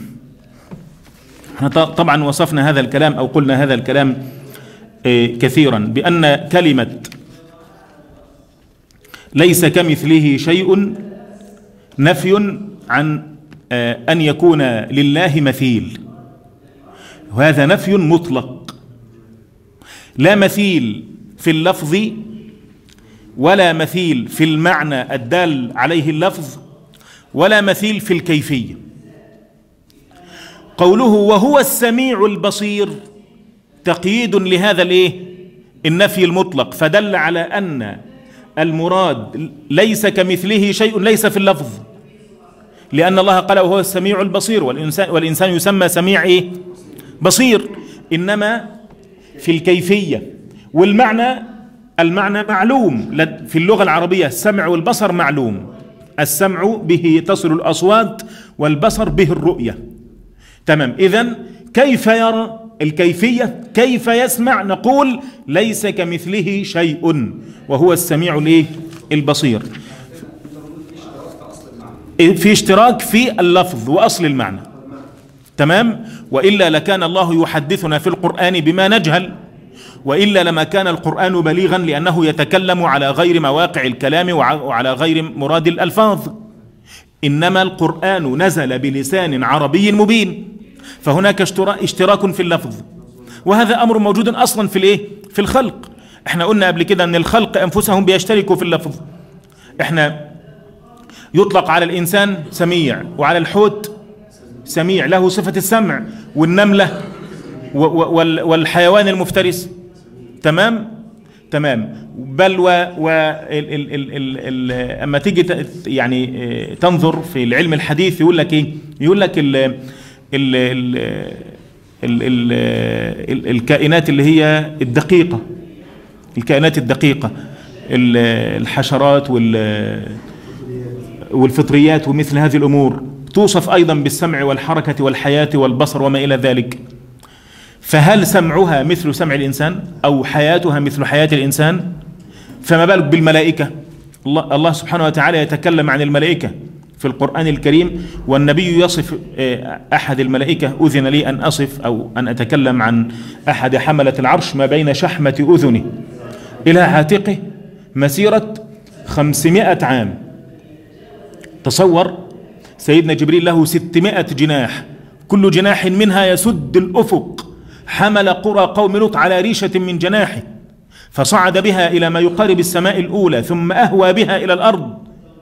طبعا وصفنا هذا الكلام أو قلنا هذا الكلام كثيرا، بأن كلمة ليس كمثله شيء نفي عن أن يكون لله مثيل، وهذا نفي مطلق، لا مثيل في اللفظ ولا مثيل في المعنى الدال عليه اللفظ ولا مثيل في الكيفية. قوله وهو السميع البصير تقييد لهذا الايه؟ النفي المطلق، فدل على أن المراد ليس كمثله شيء ليس في اللفظ، لأن الله قال وهو السميع البصير، والإنسان, والإنسان يسمى سميع ايه؟ بصير، إنما في الكيفية والمعنى. المعنى معلوم في اللغة العربية، السمع والبصر معلوم، السمع به تصل الأصوات والبصر به الرؤية. تمام. إذن كيف يرى؟ الكيفية كيف يسمع؟ نقول ليس كمثله شيء وهو السميع الايه؟ البصير. في اشتراك في اللفظ وأصل المعنى. تمام. وإلا لكان الله يحدثنا في القرآن بما نجهل، وإلا لما كان القرآن بليغا، لأنه يتكلم على غير مواقع الكلام وعلى غير مراد الألفاظ. إنما القرآن نزل بلسان عربي مبين، فهناك اشتراك في اللفظ. وهذا أمر موجود أصلا في الإيه؟ في الخلق. احنا قلنا قبل كده أن الخلق أنفسهم بيشتركوا في اللفظ. احنا يطلق على الإنسان سميع، وعلى الحوت سميع له صفة السمع، والنملة والحيوان المفترس تمام تمام. بل و, و ال ال ال ال ال اما تيجي يعني تنظر في العلم الحديث يقول لك ايه؟ يقول لك ال ال ال ال ال ال الكائنات اللي هي الدقيقة، الكائنات الدقيقة، الحشرات وال والفطريات ومثل هذه الأمور توصف أيضا بالسمع والحركة والحياة والبصر وما إلى ذلك. فهل سمعها مثل سمع الإنسان أو حياتها مثل حياة الإنسان؟ فما بالك بالملائكة؟ الله, الله سبحانه وتعالى يتكلم عن الملائكة في القرآن الكريم، والنبي يصف أحد الملائكة: أذن لي أن أصف أو أن أتكلم عن أحد حملة العرش ما بين شحمة أذنه إلى عاتقه مسيرة خمسمائة عام. تصور سيدنا جبريل له ستمائة جناح، كل جناح منها يسد الأفق. حمل قرى قوم لوط على ريشة من جناحه، فصعد بها إلى ما يقارب السماء الأولى، ثم أهوى بها إلى الأرض.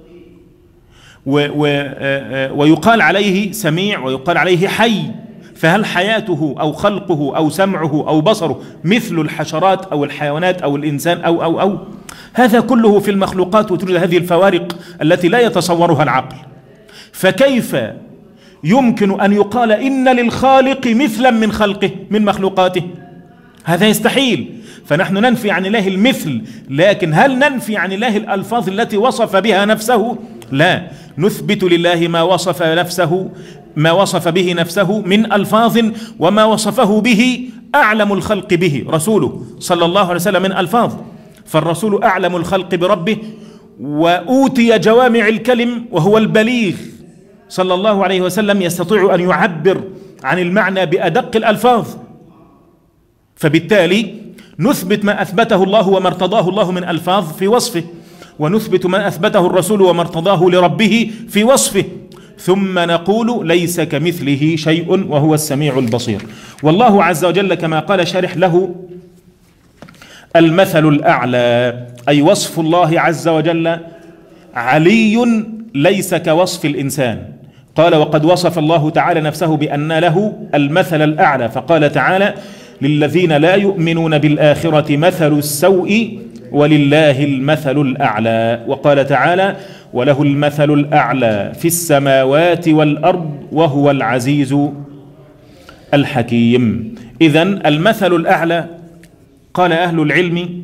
و و ويقال عليه سميع ويقال عليه حي. فهل حياته أو خلقه أو سمعه أو بصره مثل الحشرات أو الحيوانات أو الإنسان أو أو أو هذا كله في المخلوقات، وتوجد هذه الفوارق التي لا يتصورها العقل. فكيف يمكن أن يقال إن للخالق مثلا من خلقه من مخلوقاته؟ هذا يستحيل. فنحن ننفي عن الله المثل، لكن هل ننفي عن الله الألفاظ التي وصف بها نفسه؟ لا، نثبت لله ما وصف نفسه ما وصف به نفسه من ألفاظ، وما وصفه به أعلم الخلق به رسوله صلى الله عليه وسلم من ألفاظ. فالرسول أعلم الخلق بربه، وأوتي جوامع الكلم، وهو البليغ صلى الله عليه وسلم، يستطيع أن يعبر عن المعنى بأدق الألفاظ. فبالتالي نثبت ما أثبته الله وما ارتضاه الله من ألفاظ في وصفه، ونثبت ما أثبته الرسول وما ارتضاه لربه في وصفه، ثم نقول ليس كمثله شيء وهو السميع البصير. والله عز وجل كما قال شارح له المثل الأعلى، أي وصف الله عز وجل علي ليس كوصف الإنسان. قال: وقد وصف الله تعالى نفسه بأن له المثل الأعلى، فقال تعالى: للذين لا يؤمنون بالآخرة مثل السوء ولله المثل الأعلى. وقال تعالى: وله المثل الأعلى في السماوات والأرض وهو العزيز الحكيم. إذن المثل الأعلى، قال أهل العلم: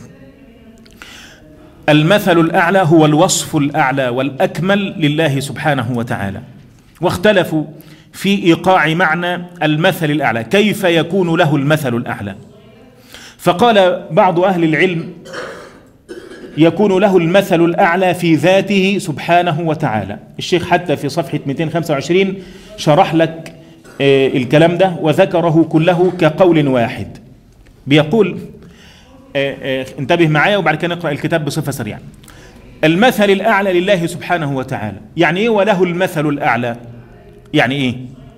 المثل الأعلى هو الوصف الأعلى والأكمل لله سبحانه وتعالى. واختلفوا في إيقاع معنى المثل الأعلى، كيف يكون له المثل الأعلى؟ فقال بعض أهل العلم: يكون له المثل الأعلى في ذاته سبحانه وتعالى. الشيخ حتى في صفحة مئتين وخمسة وعشرين شرح لك الكلام ده وذكره كله كقول واحد. بيقول، انتبه معايا وبعد كده نقرأ الكتاب بصفة سريعة. المثل الأعلى لله سبحانه وتعالى، يعني إيه وله المثل الأعلى؟ يعني إيه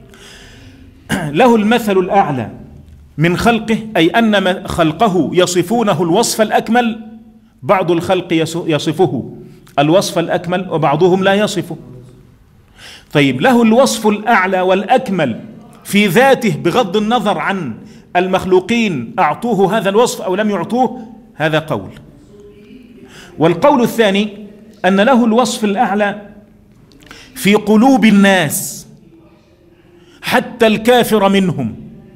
له المثل الأعلى من خلقه؟ أي أن خلقه يصفونه الوصف الأكمل. بعض الخلق يصفه الوصف الأكمل وبعضهم لا يصفه. طيب، له الوصف الأعلى والأكمل في ذاته بغض النظر عن المخلوقين أعطوه هذا الوصف أو لم يعطوه، هذا قول. والقول الثاني أن له الوصف الأعلى في قلوب الناس حتى الكافر منهم،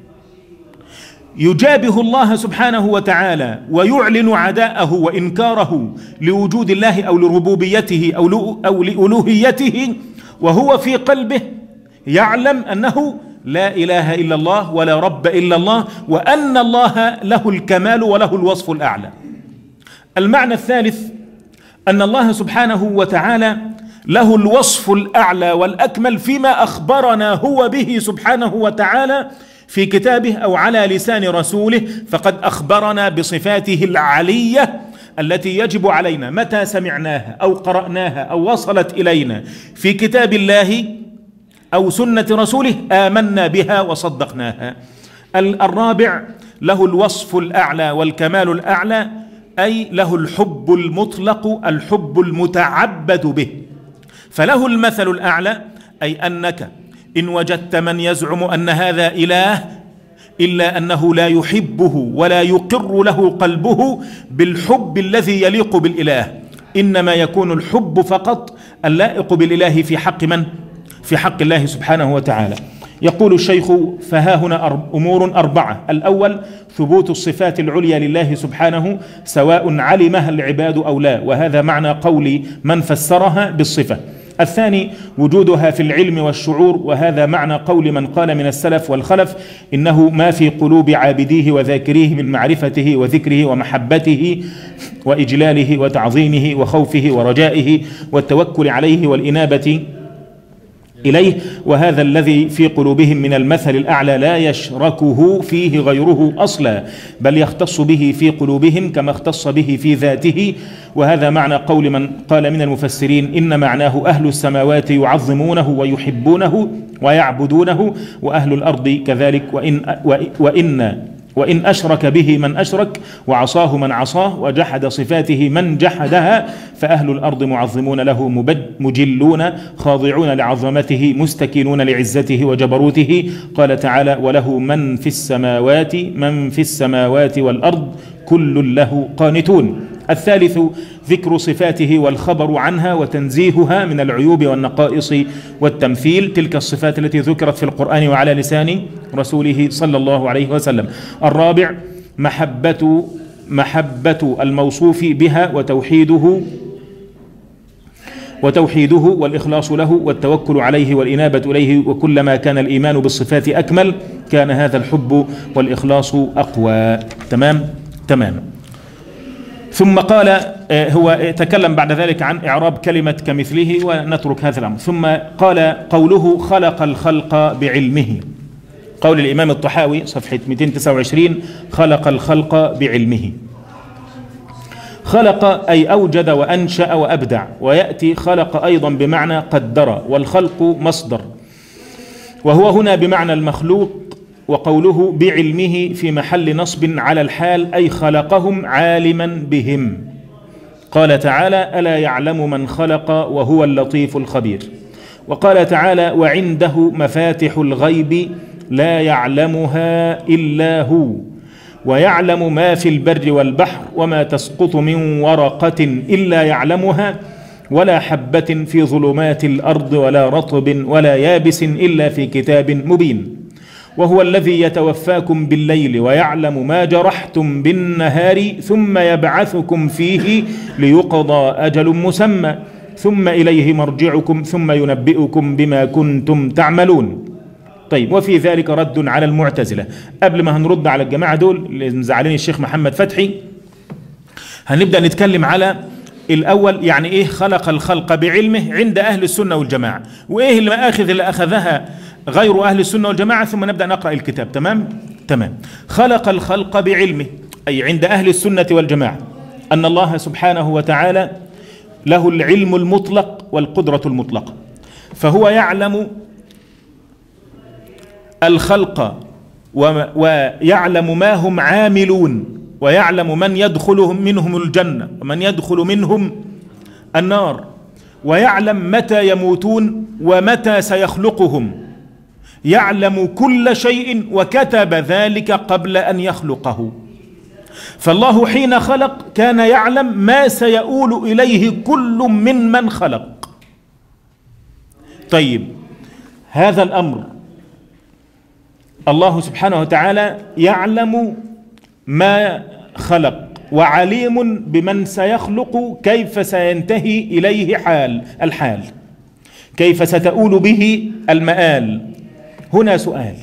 يجابه الله سبحانه وتعالى ويعلن عداءه وإنكاره لوجود الله أو لربوبيته أو لألوهيته، وهو في قلبه يعلم أنه لا إله إلا الله ولا رب إلا الله، وأن الله له الكمال وله الوصف الأعلى. المعنى الثالث أن الله سبحانه وتعالى له الوصف الأعلى والأكمل فيما أخبرنا هو به سبحانه وتعالى في كتابه أو على لسان رسوله، فقد أخبرنا بصفاته العلية التي يجب علينا متى سمعناها أو قرأناها أو وصلت إلينا في كتاب الله أو سنة رسوله آمنا بها وصدقناها. الرابع له الوصف الأعلى والكمال الأعلى، أي له الحب المطلق، الحب المتعبد به. فله المثل الأعلى، أي أنك إن وجدت من يزعم أن هذا إله إلا أنه لا يحبه ولا يقر له قلبه بالحب الذي يليق بالإله، إنما يكون الحب فقط اللائق بالإله في حق من؟ في حق الله سبحانه وتعالى. يقول الشيخ: فها هنا أمور أربعة. الأول ثبوت الصفات العليا لله سبحانه سواء علمها العباد أو لا، وهذا معنى قول من فسرها بالصفة. الثاني وجودها في العلم والشعور، وهذا معنى قول من قال من السلف والخلف إنه ما في قلوب عابديه وذاكريه من معرفته وذكره ومحبته وإجلاله وتعظيمه وخوفه ورجائه والتوكل عليه والإنابة إليه، وهذا الذي في قلوبهم من المثل الأعلى لا يشركه فيه غيره أصلا، بل يختص به في قلوبهم كما اختص به في ذاته. وهذا معنى قول من قال من المفسرين إن معناه أهل السماوات يعظمونه ويحبونه ويعبدونه، وأهل الأرض كذلك، وإن, وإن وإن أشرك به من أشرك وعصاه من عصاه وجحد صفاته من جحدها، فأهل الأرض معظمون له مجلون خاضعون لعظمته مستكينون لعزته وجبروته. قال تعالى: وله من في السماوات من في السماوات والأرض كل له قانتون. الثالث ذكر صفاته والخبر عنها وتنزيهها من العيوب والنقائص والتمثيل، تلك الصفات التي ذكرت في القرآن وعلى لسان رسوله صلى الله عليه وسلم. الرابع محبة محبة الموصوف بها وتوحيده وتوحيده والإخلاص له والتوكل عليه والإنابة إليه، وكلما كان الإيمان بالصفات أكمل كان هذا الحب والإخلاص أقوى. تمام تمام. ثم قال، هو تكلم بعد ذلك عن إعراب كلمة كمثله ونترك هذا الأمر. ثم قال: قوله خلق الخلق بعلمه. قول الإمام الطحاوي صفحة مئتين وتسعة وعشرين: خلق الخلق بعلمه. خلق أي أوجد وأنشأ وأبدع، ويأتي خلق أيضا بمعنى قدر، والخلق مصدر، وهو هنا بمعنى المخلوق. وقوله بعلمه في محل نصب على الحال، أي خلقهم عالما بهم. قال تعالى: ألا يعلم من خلق وهو اللطيف الخبير. وقال تعالى: وعنده مفاتح الغيب لا يعلمها إلا هو ويعلم ما في البر والبحر وما تسقط من ورقة إلا يعلمها ولا حبة في ظلمات الأرض ولا رطب ولا يابس إلا في كتاب مبين. وهو الذي يتوفاكم بالليل ويعلم ما جرحتم بالنهار ثم يبعثكم فيه ليقضى أجل مسمى ثم إليه مرجعكم ثم ينبئكم بما كنتم تعملون. طيب، وفي ذلك رد على المعتزلة. قبل ما هنرد على الجماعة دول اللي مزعلين الشيخ محمد فتحي، هنبدأ نتكلم على الأول يعني إيه خلق الخلق بعلمه عند أهل السنة والجماعة، وإيه المآخذ اللي أخذها غير أهل السنة والجماعة، ثم نبدأ نقرأ الكتاب. تمام تمام. خلق الخلق بعلمه، أي عند أهل السنة والجماعة أن الله سبحانه وتعالى له العلم المطلق والقدرة المطلقة، فهو يعلم الخلق ويعلم ما هم عاملون، ويعلم من يدخلهم منهم الجنة ومن يدخل منهم النار، ويعلم متى يموتون ومتى سيخلقهم، يعلم كل شيء وكتب ذلك قبل أن يخلقه. فالله حين خلق كان يعلم ما سيؤول إليه كل من من خلق. طيب، هذا الأمر الله سبحانه وتعالى يعلم ما خلق وعليم بمن سيخلق كيف سينتهي إليه حال الحال، كيف ستؤول به المآل. هنا سؤال: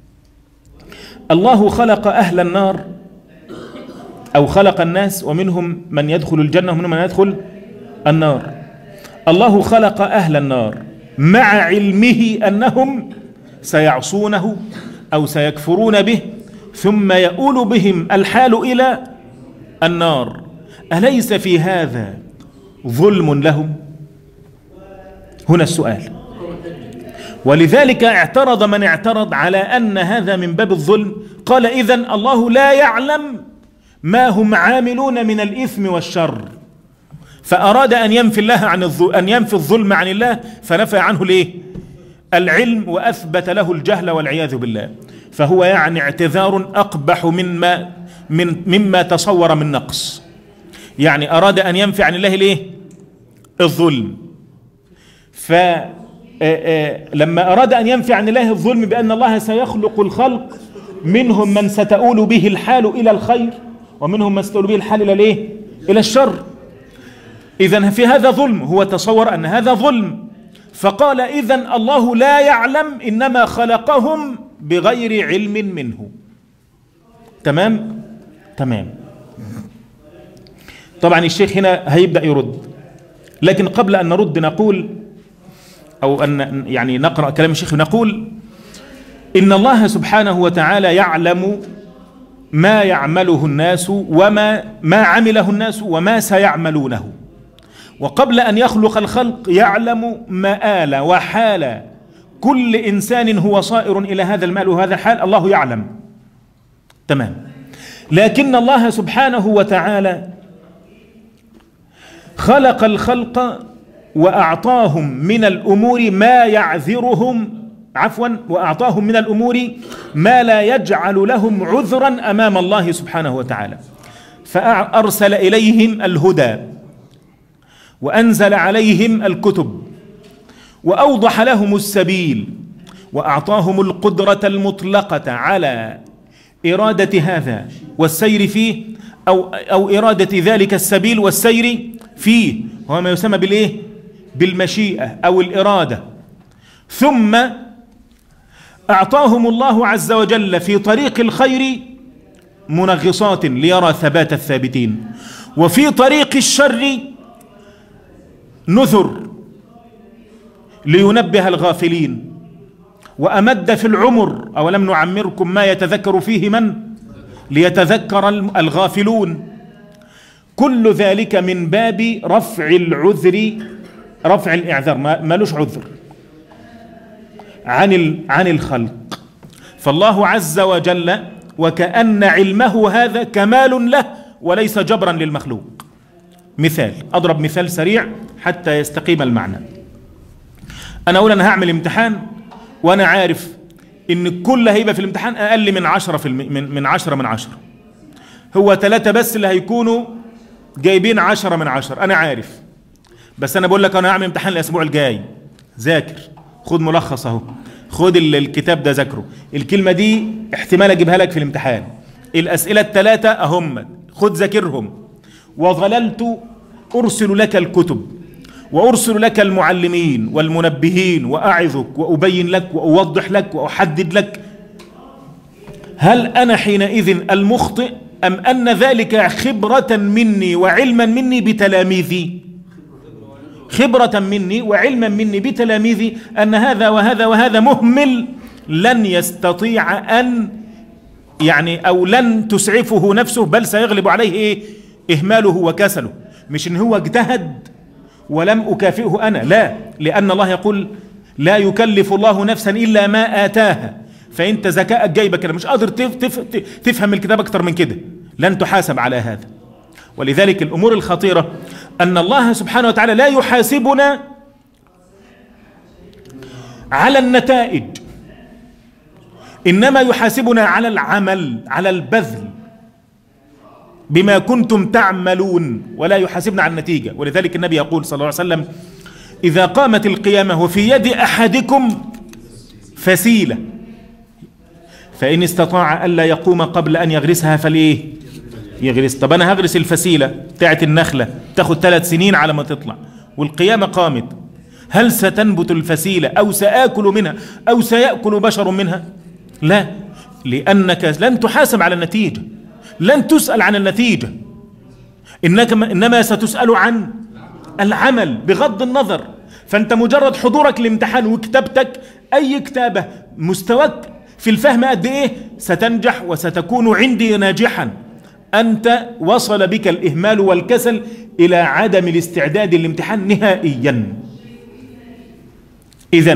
الله خلق أهل النار أو خلق الناس ومنهم من يدخل الجنة ومنهم من يدخل النار. الله خلق أهل النار مع علمه أنهم سيعصونه أو سيكفرون به ثم يؤول بهم الحال إلى النار. أليس في هذا ظلم لهم؟ هنا السؤال. ولذلك اعترض من اعترض على أن هذا من باب الظلم، قال إذن الله لا يعلم ما هم عاملون من الإثم والشر، فأراد أن ينفي الله عن أن ينفي الظلم عن الله، فنفى عنه ليه؟ العلم، وأثبت له الجهل والعياذ بالله. فهو يعني اعتذار أقبح مما من مما تصور من نقص. يعني أراد أن ينفي عن الله ليه؟ الظلم. فلما أراد أن ينفي عن الله الظلم بأن الله سيخلق الخلق، منهم من ستؤول به الحال إلى الخير، ومنهم من ستؤول به الحال إلى ليه؟ إلى الشر. إذن في هذا ظلم، هو تصور أن هذا ظلم، فقال إذن الله لا يعلم، إنما خلقهم بغير علم منه. تمام؟ تمام. طبعا الشيخ هنا هيبدأ يرد، لكن قبل أن نرد نقول، أو أن يعني نقرأ كلام الشيخ، نقول إن الله سبحانه وتعالى يعلم ما يعمله الناس وما ما عمله الناس وما سيعملونه، وقبل أن يخلق الخلق يعلم مآل وحال كل إنسان هو صائر إلى هذا المآل وهذا الحال، الله يعلم. تمام. لكن الله سبحانه وتعالى خلق الخلق وأعطاهم من الأمور ما يعذرهم عفوا وأعطاهم من الأمور ما لا يجعل لهم عذرا أمام الله سبحانه وتعالى، فأرسل إليهم الهدى، وأنزل عليهم الكتب، وأوضح لهم السبيل، وأعطاهم القدرة المطلقة على إرادة هذا والسير فيه، أو, أو إرادة ذلك السبيل والسير فيه، وهو ما يسمى بالإيه؟ بالمشيئة أو الإرادة. ثم أعطاهم الله عز وجل في طريق الخير منغصات ليرى ثبات الثابتين، وفي طريق الشر نذر لينبه الغافلين، وأمد في العمر أولم نعمركم ما يتذكر فيه من ليتذكر الغافلون. كل ذلك من باب رفع العذر، رفع الإعذار، ما لوش عذر عن عن الخلق. فالله عز وجل وكأن علمه هذا كمال له وليس جبرا للمخلوق. مثال، أضرب مثال سريع حتى يستقيم المعنى. أنا أقول أنا هعمل امتحان وأنا عارف إن كل هيبة في الامتحان أقل من عشرة في الم... من من عشرة من عشرة، هو ثلاثة بس اللي هيكونوا جايبين عشرة من عشرة، أنا عارف. بس أنا بقول لك أنا هعمل امتحان الأسبوع الجاي، ذاكر، خد ملخص أهو، خد الكتاب ده ذاكره، الكلمة دي احتمال أجيبها لك في الامتحان، الأسئلة الثلاثة أهم، خد ذاكرهم. وظللت أرسل لك الكتب، وأرسل لك المعلمين والمنبهين، وأعظك وأبين لك وأوضح لك وأحدد لك. هل أنا حينئذ المخطئ، أم أن ذلك خبرة مني وعلما مني بتلاميذي؟ خبرة مني وعلما مني بتلاميذي أن هذا وهذا وهذا مهمل لن يستطيع أن يعني أو لن تسعفه نفسه، بل سيغلب عليه إيه؟ إهماله وكسله. مش إن هو اجتهد ولم أكافئه أنا، لا، لأن الله يقول لا يكلف الله نفسا إلا ما آتاها. فأنت ذكاءك جايبك كده مش قادر تف تف تفهم الكتاب أكتر من كده، لن تحاسب على هذا. ولذلك الأمور الخطيرة أن الله سبحانه وتعالى لا يحاسبنا على النتائج، إنما يحاسبنا على العمل، على البذل بما كنتم تعملون، ولا يحاسبنا على النتيجة. ولذلك النبي يقول صلى الله عليه وسلم إذا قامت القيامة وفي يد أحدكم فسيلة فإن استطاع ألا يقوم قبل أن يغرسها فليه يغرس. طب أنا هغرس الفسيلة بتاعت النخلة تاخد ثلاث سنين على ما تطلع، والقيامة قامت، هل ستنبت الفسيلة أو سآكل منها أو سيأكل بشر منها؟ لا، لأنك لن تحاسب على النتيجة، لن تسأل عن النتيجة، إنك إنما ستسأل عن العمل بغض النظر. فأنت مجرد حضورك الامتحان وكتابتك أي كتابة، مستواك في الفهم قد إيه، ستنجح وستكون عندي ناجحا. أنت وصل بك الإهمال والكسل إلى عدم الاستعداد للامتحان نهائيا. إذن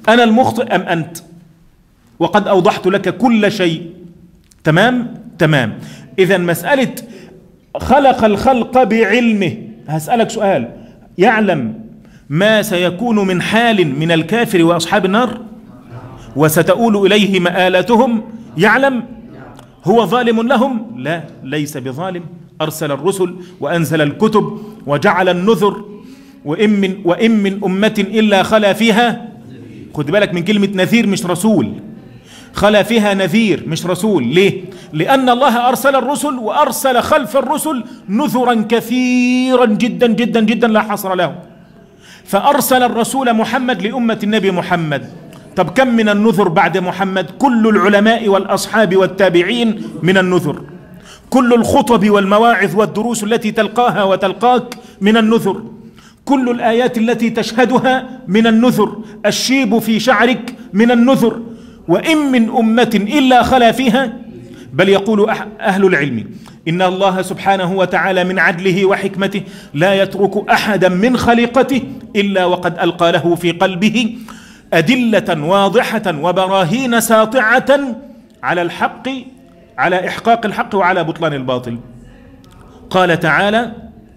أنا المخطئ أم أنت؟ وقد أوضحت لك كل شيء. تمام تمام. إذا مسألة خلق الخلق بعلمه، هسألك سؤال، يعلم ما سيكون من حال من الكافر وأصحاب النار وستؤول إليه مآلتهم؟ يعلم؟ هو ظالم لهم؟ لا، ليس بظالم. أرسل الرسل وأنزل الكتب وجعل النذر، وإن من, وإن من أمة إلا خلا فيها، خد بالك من كلمة نذير مش رسول، خلا فيها نذير مش رسول. ليه؟ لأن الله أرسل الرسل وأرسل خلف الرسل نذرا كثيرا جدا جدا جدا لا حصر له، فأرسل الرسول محمد لأمة النبي محمد. طب كم من النذر بعد محمد؟ كل العلماء والأصحاب والتابعين من النذر، كل الخطب والمواعظ والدروس التي تلقاها وتلقاك من النذر، كل الآيات التي تشهدها من النذر، الشيب في شعرك من النذر. وإن من أمة إلا خلا فيها، بل يقول أهل العلم إن الله سبحانه وتعالى من عدله وحكمته لا يترك أحدا من خليقته إلا وقد ألقى له في قلبه أدلة واضحة وبراهين ساطعة على الحق، على إحقاق الحق وعلى بطلان الباطل. قال تعالى: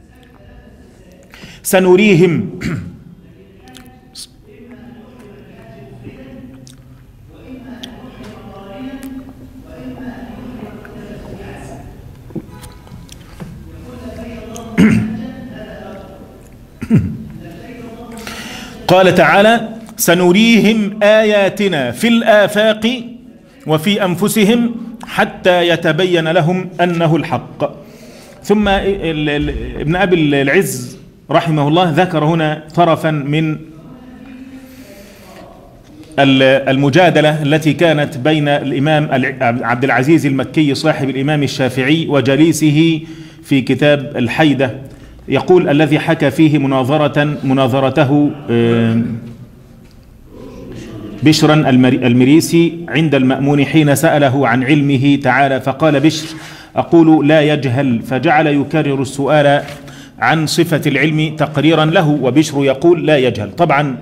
سنريهم قال تعالى: سنريهم آياتنا في الآفاق وفي أنفسهم حتى يتبين لهم أنه الحق. ثم ابن أبي العز رحمه الله ذكر هنا طرفا من المجادلة التي كانت بين الإمام عبد العزيز المكي صاحب الإمام الشافعي وجليسه في كتاب الحيدة. يقول: الذي حكى فيه مناظرة مناظرته بشرا المريسي عند المأمون حين سأله عن علمه تعالى، فقال بشر: أقول لا يجهل، فجعل يكرر السؤال عن صفة العلم تقريرا له، وبشر يقول لا يجهل. طبعا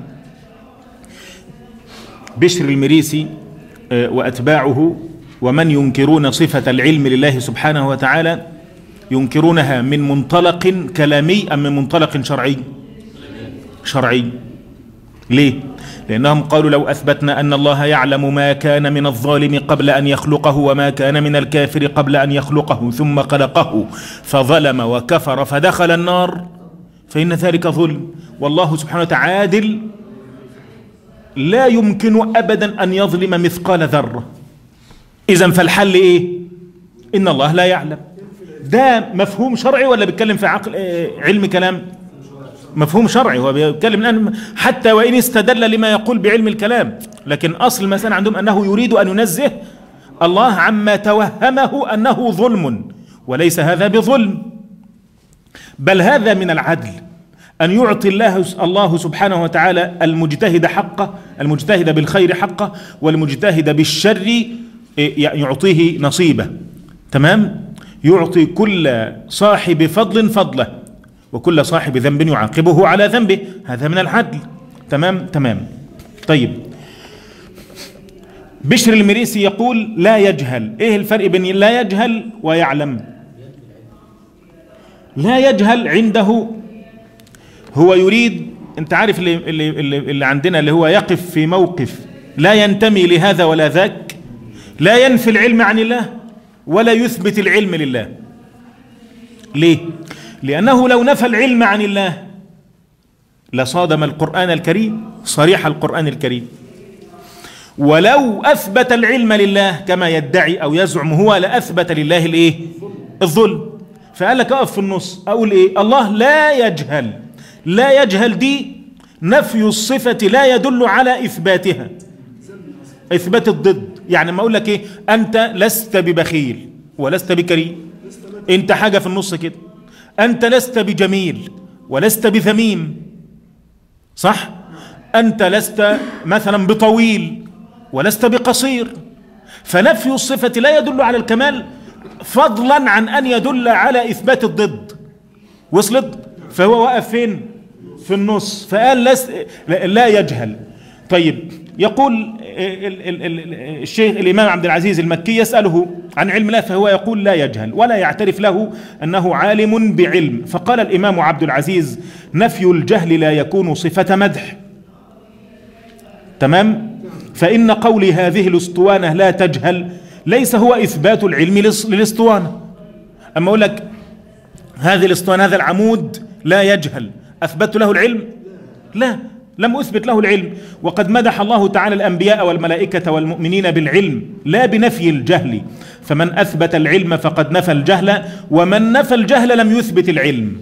بشر المريسي وأتباعه ومن ينكرون صفة العلم لله سبحانه وتعالى ينكرونها من منطلق كلامي أم من منطلق شرعي؟ شرعي. ليه؟ لأنهم قالوا: لو أثبتنا أن الله يعلم ما كان من الظالم قبل أن يخلقه وما كان من الكافر قبل أن يخلقه ثم خلقه فظلم وكفر فدخل النار فإن ذلك ظلم، والله سبحانه وتعالى عادل لا يمكن أبدا أن يظلم مثقال ذرة. إذن فالحل إيه؟ إن الله لا يعلم. ده مفهوم شرعي ولا بيتكلم في عقل علم كلام؟ مفهوم شرعي، هو بيتكلم الآن حتى وإن استدل لما يقول بعلم الكلام، لكن أصل المسألة عندهم أنه يريد أن ينزه الله عما توهمه أنه ظلم، وليس هذا بظلم، بل هذا من العدل أن يعطي الله الله سبحانه وتعالى المجتهد حقه، المجتهد بالخير حقه، والمجتهد بالشر يعطيه نصيبه. تمام؟ يعطي كل صاحب فضل فضله وكل صاحب ذنب يعاقبه على ذنبه، هذا من العدل. تمام تمام. طيب، بشر المريسي يقول لا يجهل. ايه الفرق بين لا يجهل ويعلم؟ لا يجهل عنده هو يريد، انت عارف اللي, اللي, اللي, اللي عندنا اللي هو يقف في موقف لا ينتمي لهذا ولا ذاك، لا ينفي العلم عن الله ولا يثبت العلم لله. ليه؟ لأنه لو نفى العلم عن الله لصادم القرآن الكريم، صريح القرآن الكريم، ولو أثبت العلم لله كما يدعي أو يزعم هو لأثبت لله الإيه؟ الظلم. فقال لك أقف في النص أقول إيه؟ الله لا يجهل. لا يجهل دي نفي الصفة لا يدل على إثباتها، إثبات الضد. يعني ما أقول لك إيه؟ أنت لست ببخيل ولست بكريم، أنت حاجة في النص كده. أنت لست بجميل ولست بذميم، صح؟ أنت لست مثلا بطويل ولست بقصير. فنفي الصفة لا يدل على الكمال فضلا عن أن يدل على إثبات الضد. وصلت؟ فهو وقف فين؟ في النص، فقال لا يجهل. طيب، يقول ال ال ال الشيخ الإمام عبد العزيز المكي يسأله عن علم الله فهو يقول لا يجهل ولا يعترف له أنه عالم بعلم. فقال الإمام عبد العزيز نفي الجهل لا يكون صفة مدح. تمام؟ فإن قولي هذه الاسطوانة لا تجهل ليس هو إثبات العلم للاسطوانة. أما أقول لك هذه الاسطوانة هذا العمود لا يجهل، أثبت له العلم؟ لا، لم أثبت له العلم. وقد مدح الله تعالى الأنبياء والملائكة والمؤمنين بالعلم لا بنفي الجهل، فمن أثبت العلم فقد نفى الجهل، ومن نفى الجهل لم يثبت العلم.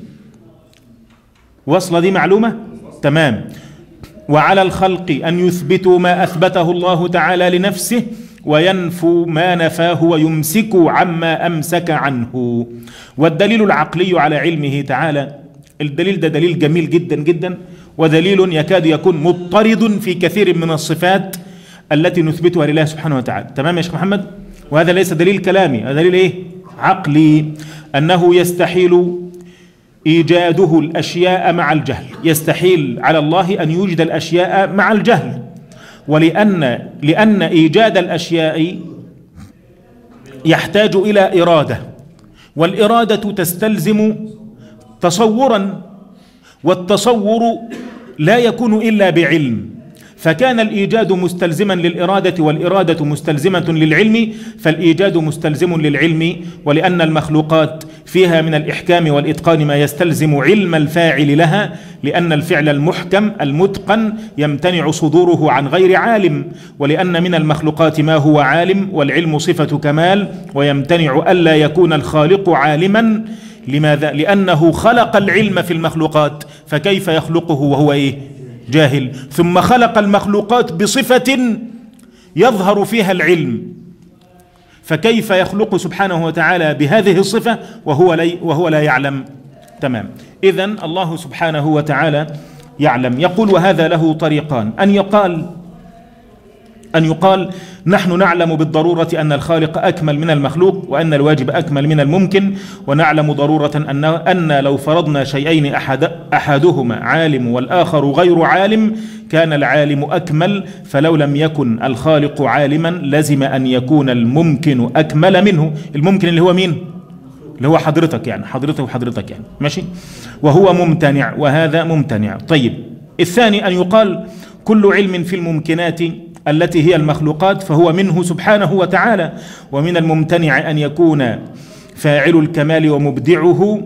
وصل دي معلومة؟ تمام. وعلى الخلق أن يثبتوا ما أثبته الله تعالى لنفسه وينفوا ما نفاه ويمسكوا عما أمسك عنه. والدليل العقلي على علمه تعالى، الدليل ده دليل جميل جدا جدا، ودليل يكاد يكون مضطرد في كثير من الصفات التي نثبتها لله سبحانه وتعالى. تمام يا شيخ محمد؟ وهذا ليس دليل كلامي، هذا دليل ايه؟ عقلي، أنه يستحيل إيجاده الأشياء مع الجهل، يستحيل على الله أن يوجد الأشياء مع الجهل، ولأن لأن إيجاد الأشياء يحتاج إلى إرادة، والإرادة تستلزم تصورا، والتصور لا يكون إلا بعلم، فكان الإيجاد مستلزما للإرادة والإرادة مستلزمة للعلم، فالإيجاد مستلزم للعلم، ولأن المخلوقات فيها من الإحكام والإتقان ما يستلزم علم الفاعل لها، لأن الفعل المحكم المتقن يمتنع صدوره عن غير عالم، ولأن من المخلوقات ما هو عالم والعلم صفة كمال، ويمتنع ألا يكون الخالق عالما. لماذا؟ لأنه خلق العلم في المخلوقات، فكيف يخلقه وهو إيه؟ جاهل. ثم خلق المخلوقات بصفة يظهر فيها العلم، فكيف يخلق سبحانه وتعالى بهذه الصفة وهو لا, وهو لا يعلم؟ تمام. إذن الله سبحانه وتعالى يعلم. يقول وهذا له طريقان، أن يقال أن يقال نحن نعلم بالضرورة أن الخالق أكمل من المخلوق، وأن الواجب أكمل من الممكن، ونعلم ضرورة أن, أن لو فرضنا شيئين أحد أحدهما عالم والآخر غير عالم كان العالم أكمل، فلو لم يكن الخالق عالما لزم أن يكون الممكن أكمل منه. الممكن اللي هو مين؟ اللي هو حضرتك، يعني حضرتك وحضرتك يعني ماشي، وهو ممتنع، وهذا ممتنع. طيب، الثاني أن يقال كل علم في الممكنات التي هي المخلوقات فهو منه سبحانه وتعالى، ومن الممتنع أن يكون فاعل الكمال ومبدعه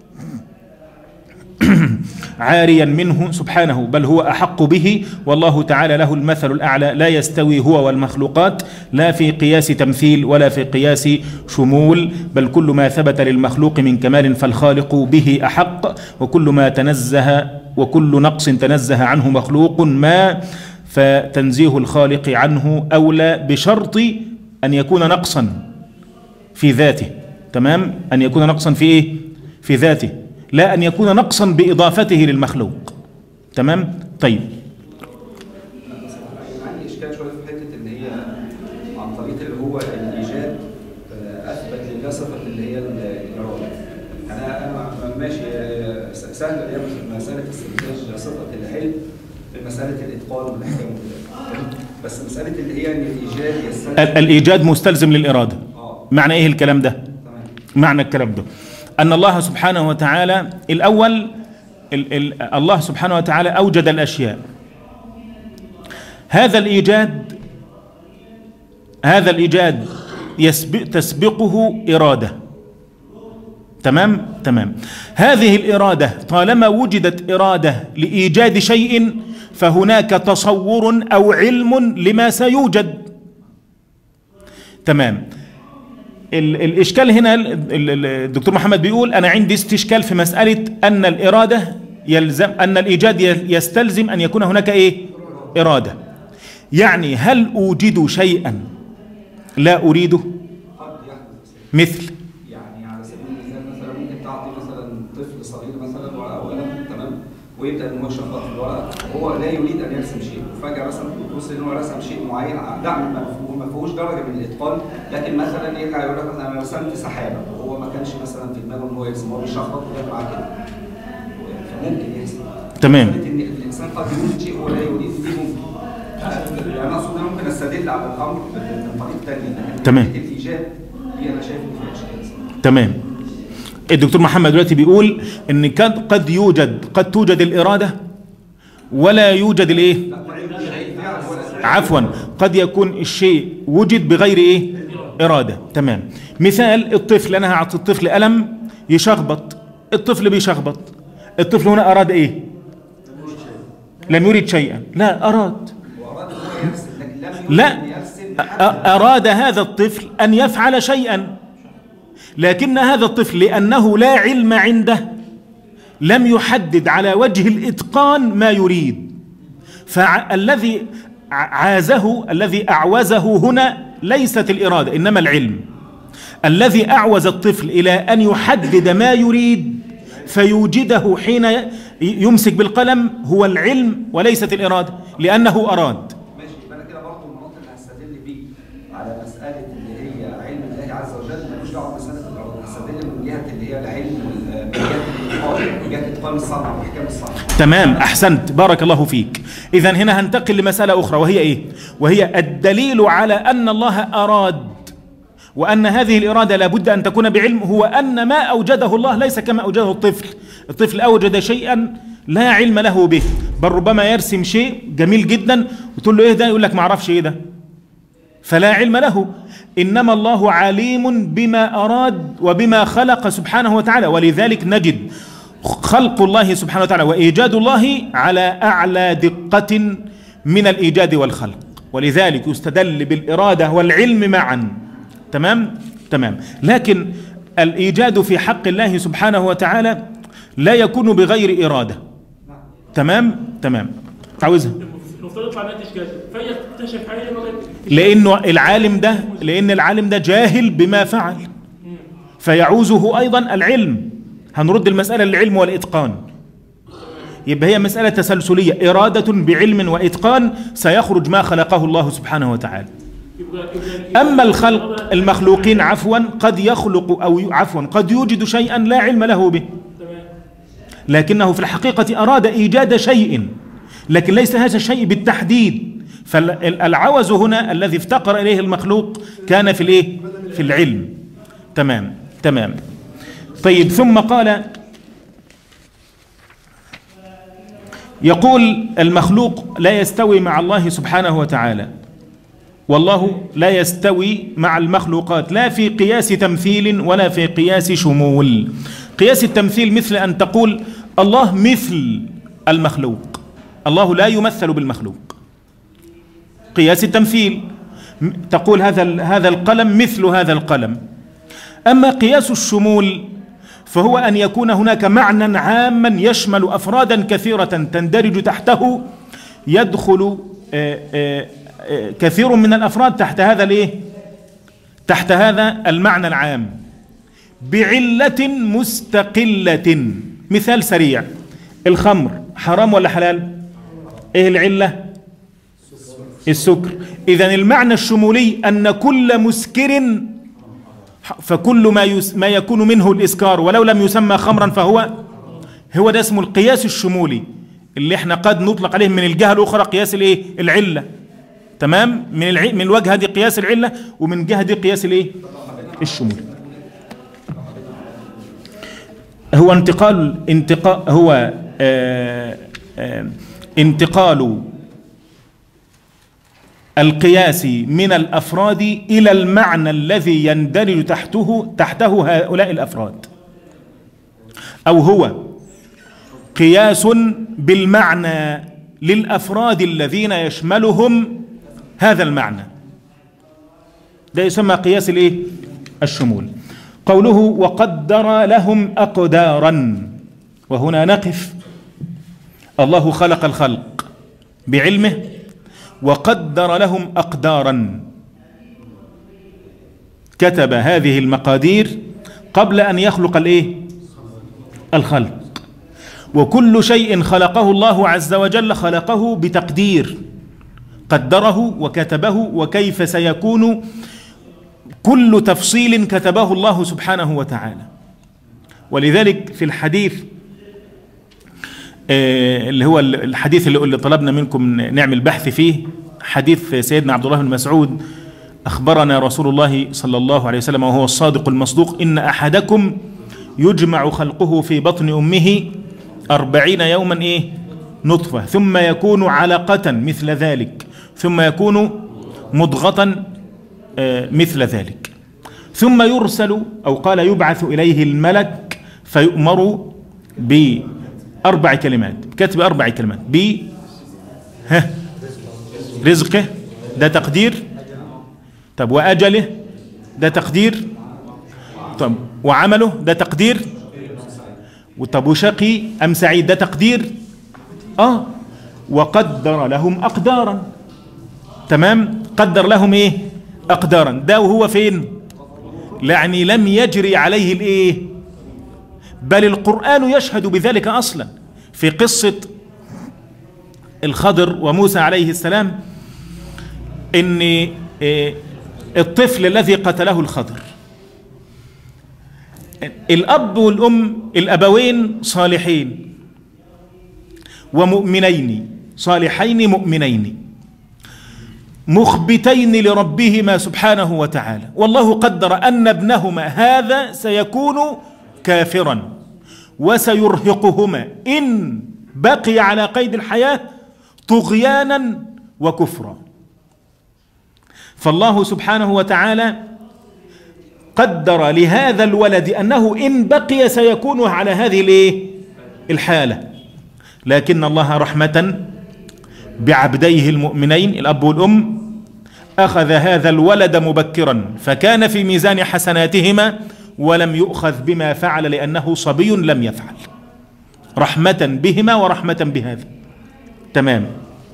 عاريا منه سبحانه، بل هو أحق به، والله تعالى له المثل الأعلى، لا يستوي هو والمخلوقات لا في قياس تمثيل ولا في قياس شمول، بل كل ما ثبت للمخلوق من كمال فالخالق به أحق، وكل ما تنزه وكل نقص تنزه عنه مخلوق ما فتنزيه الخالق عنه أولى، بشرط أن يكون نقصا في ذاته. تمام؟ أن يكون نقصا في إيه؟ في ذاته، لا أن يكون نقصا بإضافته للمخلوق. تمام؟ طيب، عندي إشكال شوية في حتة إن هي عن طريق اللي هو الإيجاد أثبت لله صفة اللي هي الإرادة. أنا أنا ماشي سهل اللي هي مسألة استنتاج صفة العلم في مسألة الإتقان والأحكام وكده، بس مسألة اللي هي إن الإيجاد يستلزم الإيجاد مستلزم للإرادة. آه. معنى إيه الكلام ده؟ تمام. معنى الكلام ده أن الله سبحانه وتعالى الأول ال ال الله سبحانه وتعالى أوجد الأشياء، هذا الإيجاد هذا الإيجاد يسبق تسبقه إرادة. تمام؟ تمام. هذه الإرادة طالما وجدت إرادة لإيجاد شيء فهناك تصور أو علم لما سيوجد. تمام. ال الإشكال هنا الدكتور محمد بيقول أنا عندي استشكال في مسألة أن الإرادة يلزم أن الإيجاد يستلزم أن يكون هناك إيه؟ إرادة. يعني هل أوجد شيئا لا أريده؟ مثل يعني على سبيل المثال مثلا ممكن تعطي مثلا طفل صغير مثلا ورقة وقلم، تمام، ويبدأ إن هو يشخبط في الورقة وهو لا يريد أن يرسم شيء، وفجأة مثلا بتبص إن هو رسم شيء معين، ده ما فيهوش درجة من الإتقان، لكن مثلا يرجع يقول لك مثلا أنا رسمت سحابة وهو ما كانش مثلا في دماغه إن هو يرسم، هو بيشخبط وجاب معاه كده، فممكن يحصل. تمام. إن الإنسان قد يوجد شيء هو لا يريد، دي ممكن. نستدل على الامر من طريق ثاني. تمام. الايجاد دي انا شايف ان فيها اشكال. تمام. الدكتور محمد دلوقتي بيقول ان قد قد يوجد قد توجد الاراده ولا يوجد الايه؟ عفوا، قد يكون الشيء وجد بغير ايه؟ اراده. تمام. مثال الطفل، انا هعطي الطفل قلم يشخبط، الطفل بيشخبط، الطفل هنا اراد ايه؟ لم يريد شيئا. لا، اراد. لا، اراد هذا الطفل ان يفعل شيئا، لكن هذا الطفل لانه لا علم عنده لم يحدد على وجه الاتقان ما يريد، فالذي عازه الذي اعوزه هنا ليست الاراده انما العلم. الذي اعوز الطفل الى ان يحدد ما يريد فيوجده حين يمسك بالقلم هو العلم وليست الاراده، لانه اراد. ماشي، يبقى انا كده برضه المناط اللي هستدل بيه على مساله اللي هي علم الله عز وجل ملوش دعوه بمساله الاراده، هستدل من جهه اللي هي العلم من جهه الاتقان، من جهه اتقان الصنعه واحكام الصنعه. تمام، احسنت، بارك الله فيك. اذا هنا هنتقل لمساله اخرى وهي ايه؟ وهي الدليل على ان الله اراد وأن هذه الإرادة لابد أن تكون بعلم، هو أن ما أوجده الله ليس كما أوجده الطفل. الطفل أوجد شيئا لا علم له به، بل ربما يرسم شيء جميل جدا وتقول له إيه ده؟ يقول لك ما أعرفش إيه ده، فلا علم له. إنما الله عليم بما أراد وبما خلق سبحانه وتعالى، ولذلك نجد خلق الله سبحانه وتعالى وإيجاد الله على أعلى دقة من الإيجاد والخلق، ولذلك يستدل بالإرادة والعلم معا. تمام؟ تمام. لكن الإيجاد في حق الله سبحانه وتعالى لا يكون بغير إرادة. تمام؟ تمام. تعوزها. المفترض يطلع ناتج كذا، فيكتشف حاجة لأنه العالم ده لأن العالم ده جاهل بما فعل، فيعوزه أيضا العلم. هنرد المسألة للعلم والإتقان. يبقى هي مسألة تسلسلية، إرادة بعلم وإتقان سيخرج ما خلقه الله سبحانه وتعالى. أما الخلق المخلوقين عفوا قد يخلق أو عفوا قد يوجد شيئا لا علم له به، لكنه في الحقيقة أراد إيجاد شيء، لكن ليس هذا الشيء بالتحديد. فالعوز هنا الذي افتقر إليه المخلوق كان في الإيه؟ في العلم. تمام تمام. طيب، ثم قال يقول المخلوق لا يستوي مع الله سبحانه وتعالى، والله لا يستوي مع المخلوقات لا في قياس تمثيل ولا في قياس شمول. قياس التمثيل مثل أن تقول الله مثل المخلوق، الله لا يمثل بالمخلوق. قياس التمثيل تقول هذا هذا القلم مثل هذا القلم. أما قياس الشمول فهو أن يكون هناك معنى عاما يشمل أفرادا كثيرة تندرج تحته، يدخل آآ آآ كثير من الأفراد تحت هذا الايه؟ تحت هذا المعنى العام بعلة مستقلة. مثال سريع، الخمر حرام ولا حلال؟ ايه العلة؟ السكر. إذن المعنى الشمولي أن كل مسكر، فكل ما يس ما يكون منه الإسكار ولو لم يسمى خمرا فهو هو ده اسمه القياس الشمولي، اللي احنا قد نطلق عليه من الجهة الأخرى قياس الايه؟ العلة. تمام؟ من الع... من الوجهه دي قياس العله، ومن جهه دي قياس الايه؟ الشمول. هو انتقال انتقال هو آآ آآ انتقال القياس من الافراد الى المعنى الذي يندرج تحته تحته هؤلاء الافراد، او هو قياس بالمعنى للافراد الذين يشملهم هذا المعنى، ده يسمى قياس الايه؟ الشمول. قوله وقدر لهم أقدارا، وهنا نقف. الله خلق الخلق بعلمه وقدر لهم أقدارا، كتب هذه المقادير قبل أن يخلق الايه؟ الخلق. وكل شيء خلقه الله عز وجل خلقه بتقدير، قدره وكتبه، وكيف سيكون كل تفصيل كتبه الله سبحانه وتعالى. ولذلك في الحديث اللي هو الحديث اللي طلبنا منكم نعمل بحث فيه حديث سيدنا عبد الله بن مسعود: أخبرنا رسول الله صلى الله عليه وسلم وهو الصادق المصدوق: إن أحدكم يجمع خلقه في بطن أمه أربعين يوما إيه نطفة، ثم يكون علقة مثل ذلك، ثم يكون مضغة مثل ذلك، ثم يرسل أو قال يبعث إليه الملك فيؤمر بأربع كلمات، كتب أربع كلمات: ب ها رزقه، ده تقدير. طب وأجله، ده تقدير. طب وعمله، ده تقدير. وطب وشقي أم سعيد، ده تقدير. آه وقدر لهم أقدارا. تمام، قدر لهم إيه أقدارا، ده وهو فين؟ يعني لم يجري عليه الإيه، بل القرآن يشهد بذلك أصلا في قصة الخضر وموسى عليه السلام، إن الطفل الذي قتله الخضر، الأب والأم الأبوين صالحين ومؤمنين، صالحين مؤمنين مخبتين لربهما سبحانه وتعالى، والله قدر أن ابنهما هذا سيكون كافرا وسيرهقهما إن بقي على قيد الحياة طغيانا وكفرا. فالله سبحانه وتعالى قدر لهذا الولد أنه إن بقي سيكون على هذه الايه الحالة، لكن الله رحمة بعبديه المؤمنين الأب والأم أخذ هذا الولد مبكرا فكان في ميزان حسناتهما، ولم يؤخذ بما فعل لأنه صبي لم يفعل، رحمة بهما ورحمة بهذا. تمام.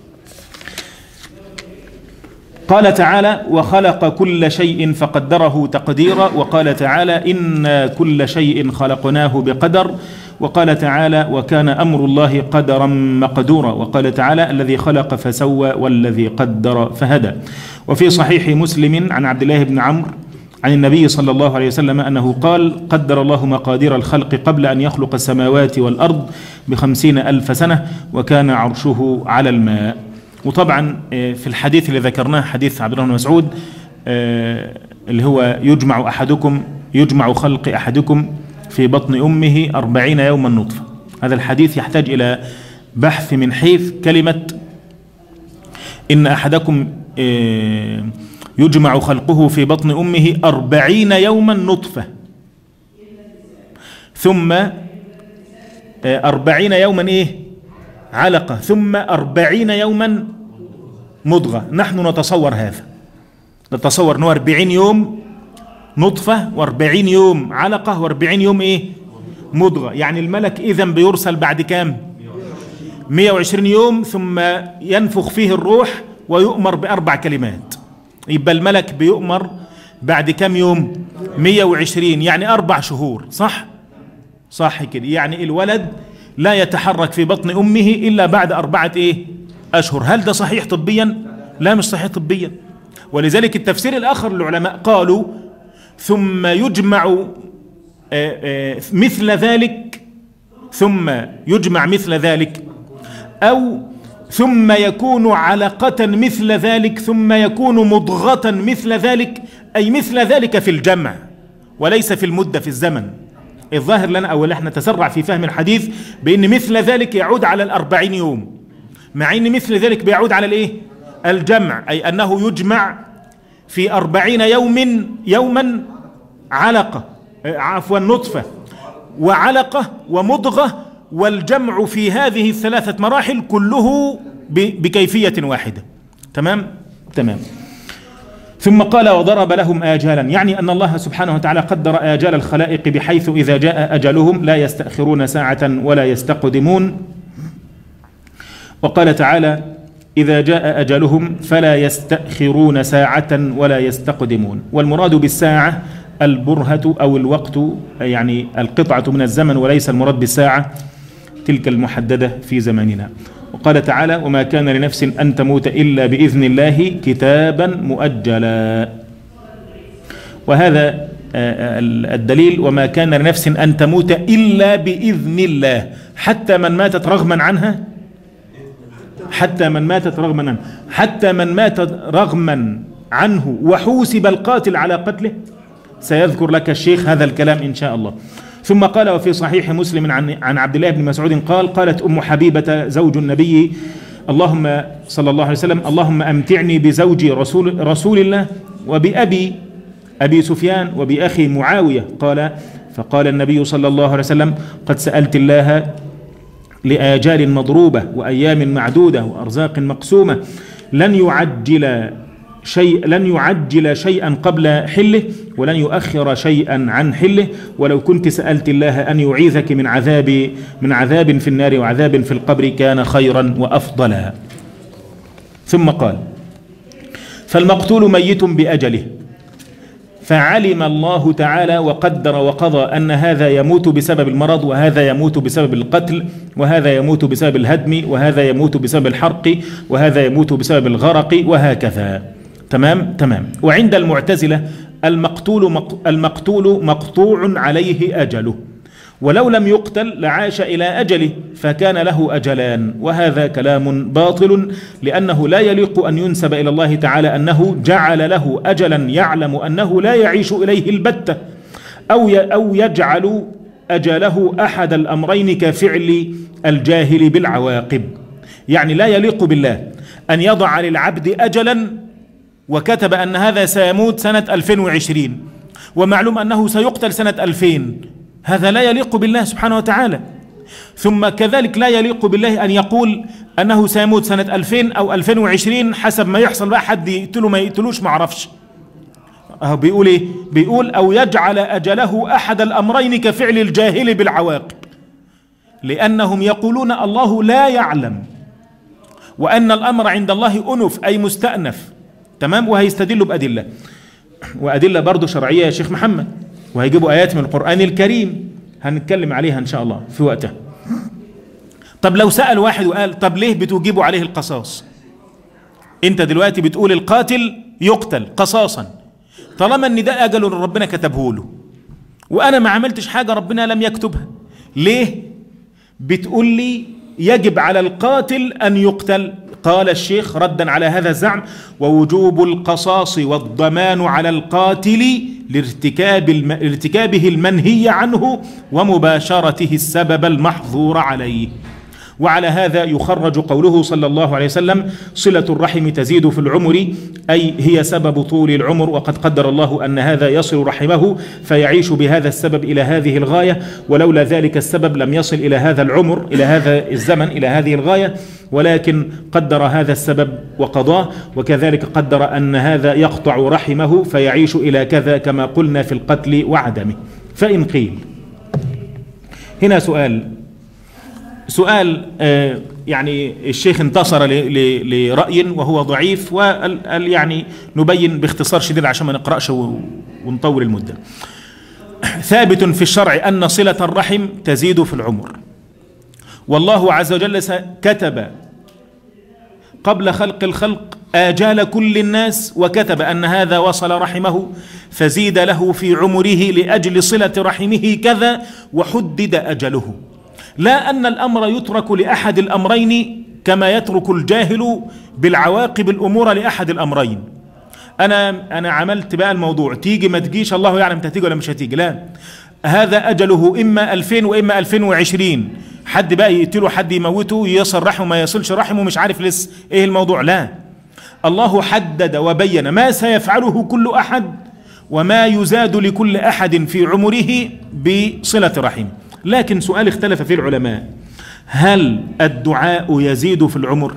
قال تعالى: وخلق كل شيء فقدره تقديرا. وقال تعالى: إنا كل شيء خلقناه بقدر. وقال تعالى: وكان أمر الله قدرا مقدورا. وقال تعالى: الذي خلق فسوى والذي قدر فهدى. وفي صحيح مسلم عن عبد الله بن عمرو عن النبي صلى الله عليه وسلم أنه قال: قدر الله مقادير الخلق قبل أن يخلق السماوات والأرض بخمسين ألف سنة وكان عرشه على الماء. وطبعا في الحديث اللي ذكرناه حديث عبد الله بن مسعود اللي هو يجمع أحدكم يجمع خلق أحدكم في بطن أمه أربعين يوما نطفة، هذا الحديث يحتاج إلى بحث من حيث كلمة إن أحدكم يجمع خلقه في بطن أمه أربعين يوما نطفة، ثم أربعين يوما إيه علقة، ثم أربعين يوما مضغة. نحن نتصور هذا، نتصور أنه أربعين يوم نطفة وأربعين يوم علقة وأربعين يوم إيه مضغة. يعني الملك إذن بيرسل بعد كام؟ مئة وعشرين يوم، ثم ينفخ فيه الروح ويؤمر بأربع كلمات. يبقى الملك بيؤمر بعد كام يوم؟ مئة وعشرين، يعني أربع شهور. صح؟ صح كده. يعني الولد لا يتحرك في بطن أمه إلا بعد أربعة إيه أشهر. هل ده صحيح طبيا؟ لا، مش صحيح طبيا. ولذلك التفسير الآخر للعلماء قالوا: ثم يجمع مثل ذلك، ثم يجمع مثل ذلك، أو ثم يكون علقة مثل ذلك، ثم يكون مضغة مثل ذلك، أي مثل ذلك في الجمع وليس في المدة في الزمن. الظاهر لنا أو احنا نتسرع في فهم الحديث بأن مثل ذلك يعود على الأربعين يوم، مع أن مثل ذلك بيعود على الإيه؟ الجمع، أي أنه يجمع في أربعين يوم يوما علقة عفوا نطفة وعلقة ومضغة، والجمع في هذه الثلاثة مراحل كله بكيفية واحدة. تمام؟ تمام. ثم قال: وضرب لهم آجالا، يعني أن الله سبحانه وتعالى قدر آجال الخلائق بحيث إذا جاء أجلهم لا يستأخرون ساعة ولا يستقدمون. وقال تعالى: إذا جاء أجلهم فلا يستأخرون ساعة ولا يستقدمون. والمراد بالساعة البرهة أو الوقت، يعني القطعة من الزمن، وليس المراد بالساعة تلك المحددة في زماننا. وقال تعالى: وما كان لنفس أن تموت إلا بإذن الله كتابا مؤجلا. وهذا الدليل: وما كان لنفس أن تموت إلا بإذن الله، حتى من ماتت رغما عنها حتى من ماتت رغما عنه، حتى من مات رغما عنه وحوسب القاتل على قتله. سيذكر لك الشيخ هذا الكلام إن شاء الله. ثم قال وفي صحيح مسلم عن عن عبد الله بن مسعود قال قالت أم حبيبة زوج النبي اللهم صلى الله عليه وسلم اللهم أمتعني بزوجي رسول رسول الله وبأبي أبي سفيان وبأخي معاوية. قال فقال النبي صلى الله عليه وسلم قد سألت الله لآجال مضروبة وأيام معدودة وأرزاق مقسومة لن يعجل شيء لن يعجل شيئا قبل حله ولن يؤخر شيئا عن حله، ولو كنت سألت الله أن يعيذك من عذاب من عذاب في النار وعذاب في القبر كان خيرا وأفضلا. ثم قال فالمقتول ميت بأجله، فعلم الله تعالى وقدر وقضى أن هذا يموت بسبب المرض وهذا يموت بسبب القتل وهذا يموت بسبب الهدم وهذا يموت بسبب الحرق وهذا يموت بسبب الغرق وهكذا. تمام تمام. وعند المعتزلة المقتول المقتول مقطوع عليه أجله، ولو لم يقتل لعاش إلى أجله فكان له أجلان، وهذا كلام باطل لأنه لا يليق أن ينسب إلى الله تعالى أنه جعل له أجلا يعلم أنه لا يعيش إليه البتة، أو أو يجعل أجله أحد الأمرين كفعل الجاهل بالعواقب. يعني لا يليق بالله أن يضع للعبد أجلا وكتب أن هذا سيموت سنة ألفين وعشرين ومعلوم أنه سيقتل سنة ألفين، هذا لا يليق بالله سبحانه وتعالى. ثم كذلك لا يليق بالله أن يقول أنه سيموت سنة ألفين أو ألفين وعشرين حسب ما يحصل بقى، حد يقتله ما يقتلوش ما عرفش. أهو بيقول إيه؟ بيقول أو يجعل أجله أحد الأمرين كفعل الجاهل بالعواقب، لأنهم يقولون الله لا يعلم وأن الأمر عند الله أنف أي مستأنف. تمام. وهيستدلوا بأدلة وأدلة برضو شرعية يا شيخ محمد، وهيجيبوا آيات من القرآن الكريم هنتكلم عليها إن شاء الله في وقتها. طب لو سأل واحد وقال طب ليه بتجيبوا عليه القصاص؟ انت دلوقتي بتقول القاتل يقتل قصاصا طالما ان ده أجله اللي ربنا كتبه له وأنا ما عملتش حاجة ربنا لم يكتبها، ليه بتقول لي يجب على القاتل أن يقتل؟ قال الشيخ ردا على هذا الزعم ووجوب القصاص والضمان على القاتل لارتكاب الم... ارتكابه المنهي عنه ومباشرته السبب المحظور عليه. وعلى هذا يخرج قوله صلى الله عليه وسلم صلة الرحم تزيد في العمر، أي هي سبب طول العمر، وقد قدر الله أن هذا يصل رحمه فيعيش بهذا السبب إلى هذه الغاية، ولولا ذلك السبب لم يصل إلى هذا العمر إلى هذا الزمن إلى هذه الغاية، ولكن قدر هذا السبب وقضاه، وكذلك قدر أن هذا يقطع رحمه فيعيش إلى كذا كما قلنا في القتل وعدمه. فإن قيل هنا سؤال سؤال آه يعني الشيخ انتصر لرأي وهو ضعيف، وال يعني نبين باختصار شديد عشان ما نقرأش ونطول المدة. ثابت في الشرع أن صلة الرحم تزيد في العمر، والله عز وجل كتب قبل خلق الخلق آجال كل الناس، وكتب أن هذا وصل رحمه فزيد له في عمره لأجل صلة رحمه كذا وحدد أجله، لا أن الأمر يترك لأحد الأمرين كما يترك الجاهل بالعواقب الأمور لأحد الأمرين. أنا أنا عملت بقى الموضوع تيجي ما تجيش الله يعلم تهتيجي ولا مش هتيجي، لا، هذا أجله إما ألفين وإما ألفين وعشرين، حد بقى يقتله حد يموته يصل رحمه ما يصلش رحمه مش عارف لسه إيه الموضوع، لا، الله حدد وبين ما سيفعله كل أحد وما يزاد لكل أحد في عمره بصلة رحمه. لكن سؤال اختلف فيه العلماء، هل الدعاء يزيد في العمر؟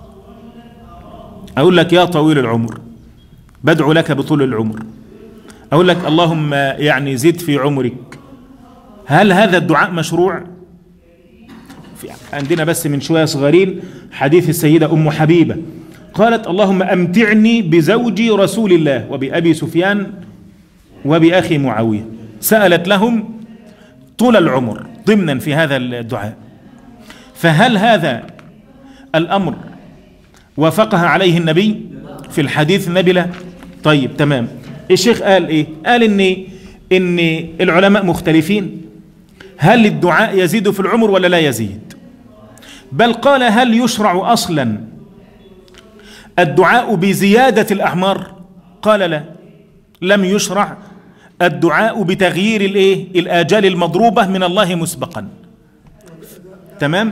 أقول لك يا طويل العمر بدعو لك بطول العمر، أقول لك اللهم يعني زد في عمرك، هل هذا الدعاء مشروع؟ في عندنا بس من شوية صغيرين حديث السيدة أم حبيبة قالت اللهم أمتعني بزوجي رسول الله وبأبي سفيان وبأخي معاوية، سألت لهم طول العمر ضمنا في هذا الدعاء، فهل هذا الأمر وافقها عليه النبي في الحديث النبي؟ لا. طيب تمام. الشيخ قال إيه؟ قال إن إن العلماء مختلفين، هل الدعاء يزيد في العمر ولا لا يزيد؟ بل قال هل يشرع أصلا الدعاء بزيادة الأعمار؟ قال لا، لم يشرع الدعاء بتغيير الايه الآجال المضروبة من الله مسبقا. تمام؟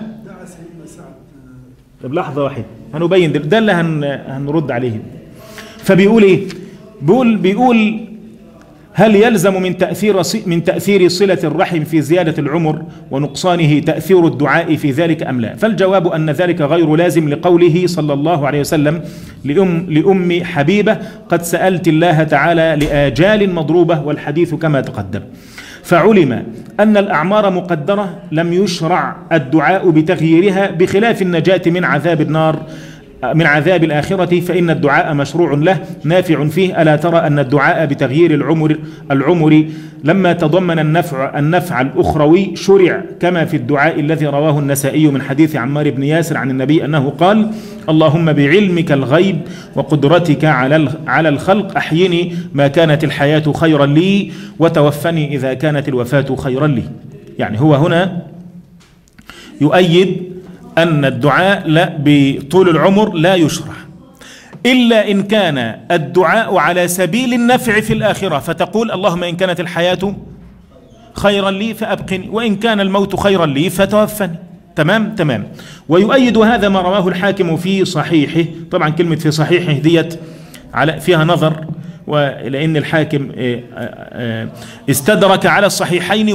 طب لحظة واحدة هنبين ده اللي هن هنرد عليه. فبيقول ايه؟ بيقول بيقول هل يلزم من تأثير من تأثير صلة الرحم في زيادة العمر ونقصانه تأثير الدعاء في ذلك أم لا؟ فالجواب أن ذلك غير لازم لقوله صلى الله عليه وسلم لأم لأم حبيبة قد سألت الله تعالى لآجال مضروبة، والحديث كما تقدم. فعلم أن الأعمار مقدرة لم يشرع الدعاء بتغييرها، بخلاف النجاة من عذاب النار من عذاب الآخرة فإن الدعاء مشروع له نافع فيه. ألا ترى أن الدعاء بتغيير العمر العمر لما تضمن النفع النفع الأخروي شرع، كما في الدعاء الذي رواه النسائي من حديث عمار بن ياسر عن النبي أنه قال: اللهم بعلمك الغيب وقدرتك على على الخلق أحيني ما كانت الحياة خيرا لي وتوفني إذا كانت الوفاة خيرا لي. يعني هو هنا يؤيد أن الدعاء لا بطول العمر لا يشرع إلا إن كان الدعاء على سبيل النفع في الآخرة، فتقول اللهم إن كانت الحياة خيرا لي فأبقني، وإن كان الموت خيرا لي فتوفني. تمام تمام. ويؤيد هذا ما رواه الحاكم في صحيحه. طبعا كلمة في صحيحه ديت على فيها نظر، ولأن الحاكم استدرك على الصحيحين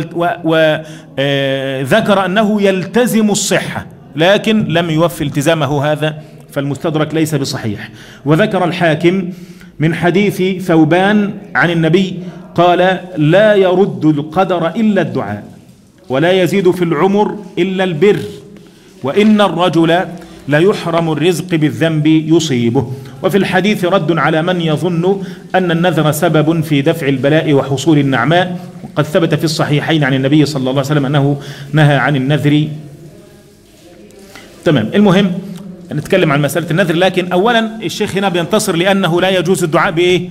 وذكر أنه يلتزم الصحة لكن لم يوفي التزامه هذا، فالمستدرك ليس بصحيح. وذكر الحاكم من حديث ثوبان عن النبي قال: لا يرد القدر إلا الدعاء، ولا يزيد في العمر إلا البر، وإن الرجل لا يحرم الرزق بالذنب يصيبه. وفي الحديث رد على من يظن أن النذر سبب في دفع البلاء وحصول النعماء، وقد ثبت في الصحيحين عن النبي صلى الله عليه وسلم أنه نهى عن النذر. تمام. المهم نتكلم عن مسألة النذر، لكن أولا الشيخ هنا بينتصر لأنه لا يجوز الدعاء بإيه؟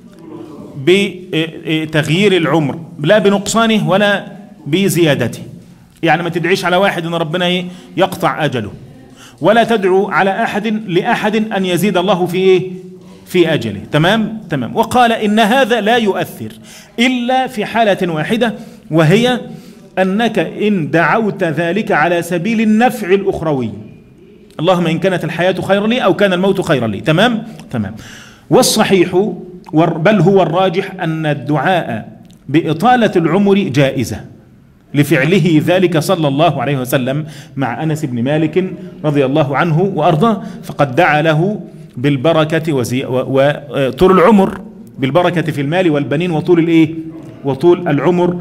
بتغيير العمر، لا بنقصانه ولا بزيادته. يعني ما تدعيش على واحد أن ربنا يقطع أجله، ولا تدعو على أحد لأحد أن يزيد الله في إيه؟ في أجله. تمام تمام. وقال إن هذا لا يؤثر إلا في حالة واحدة، وهي أنك إن دعوت ذلك على سبيل النفع الأخروي، اللهم إن كانت الحياة خيرا لي أو كان الموت خيرا لي. تمام تمام. والصحيح بل هو الراجح أن الدعاء بإطالة العمر جائزة لفعله ذلك صلى الله عليه وسلم مع أنس بن مالك رضي الله عنه وأرضاه، فقد دعا له بالبركة وطول العمر، بالبركة في المال والبنين وطول الإيه؟ وطول العمر.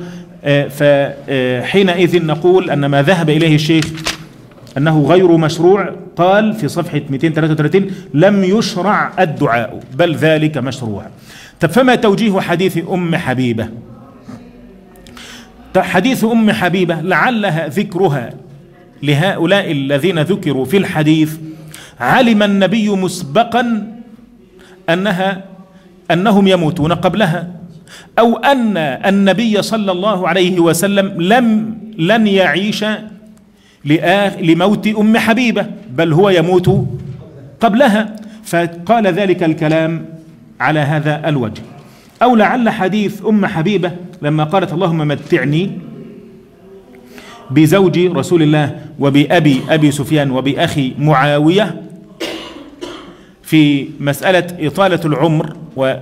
فحينئذ نقول أن ما ذهب إليه الشيخ أنه غير مشروع. قال في صفحة مئتين وثلاثة وثلاثين: لم يشرع الدعاء بل ذلك مشروع. طب فما توجيه حديث أم حبيبة؟ حديث أم حبيبة لعلها ذكرها لهؤلاء الذين ذكروا في الحديث علم النبي مسبقا أنها أنهم يموتون قبلها، أو أن النبي صلى الله عليه وسلم لم لن يعيش لموت أم حبيبة، بل هو يموت قبلها، فقال ذلك الكلام على هذا الوجه. أو لعل حديث أم حبيبة لما قالت اللهم متعني بزوج رسول الله وبأبي أبي سفيان وبأخي معاوية في مسألة إطالة العمر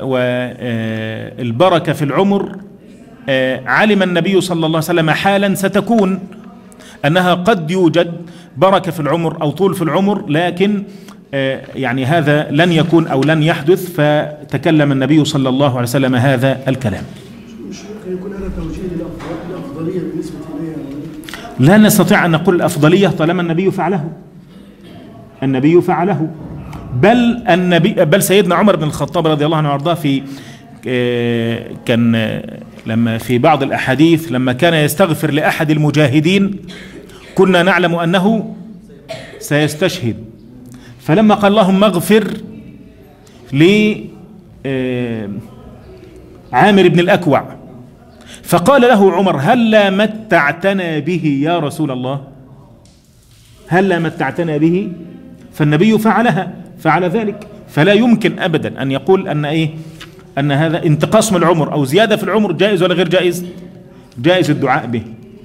والبركة في العمر، علم النبي صلى الله عليه وسلم حالا ستكون أنها قد يوجد بركة في العمر أو طول في العمر، لكن يعني هذا لن يكون أو لن يحدث، فتكلم النبي صلى الله عليه وسلم هذا الكلام. مش يكون هذا توجيه للأفضلية بالنسبة إليها؟ لا نستطيع أن نقول الأفضلية طالما النبي فعله. النبي فعله، بل النبي بل سيدنا عمر بن الخطاب رضي الله عنه وارضاه في كان لما في بعض الأحاديث لما كان يستغفر لأحد المجاهدين كنا نعلم أنه سيستشهد، فلما قال اللهم اغفر لعامر بن الأكوع فقال له عمر هل لا متعتنا به يا رسول الله؟ هلا متعتنا به، فالنبي فعلها فعل ذلك، فلا يمكن أبدا أن يقول أن إيه أن هذا انتقاص من العمر أو زيادة في العمر جائز ولا غير جائز؟ جائز الدعاء به.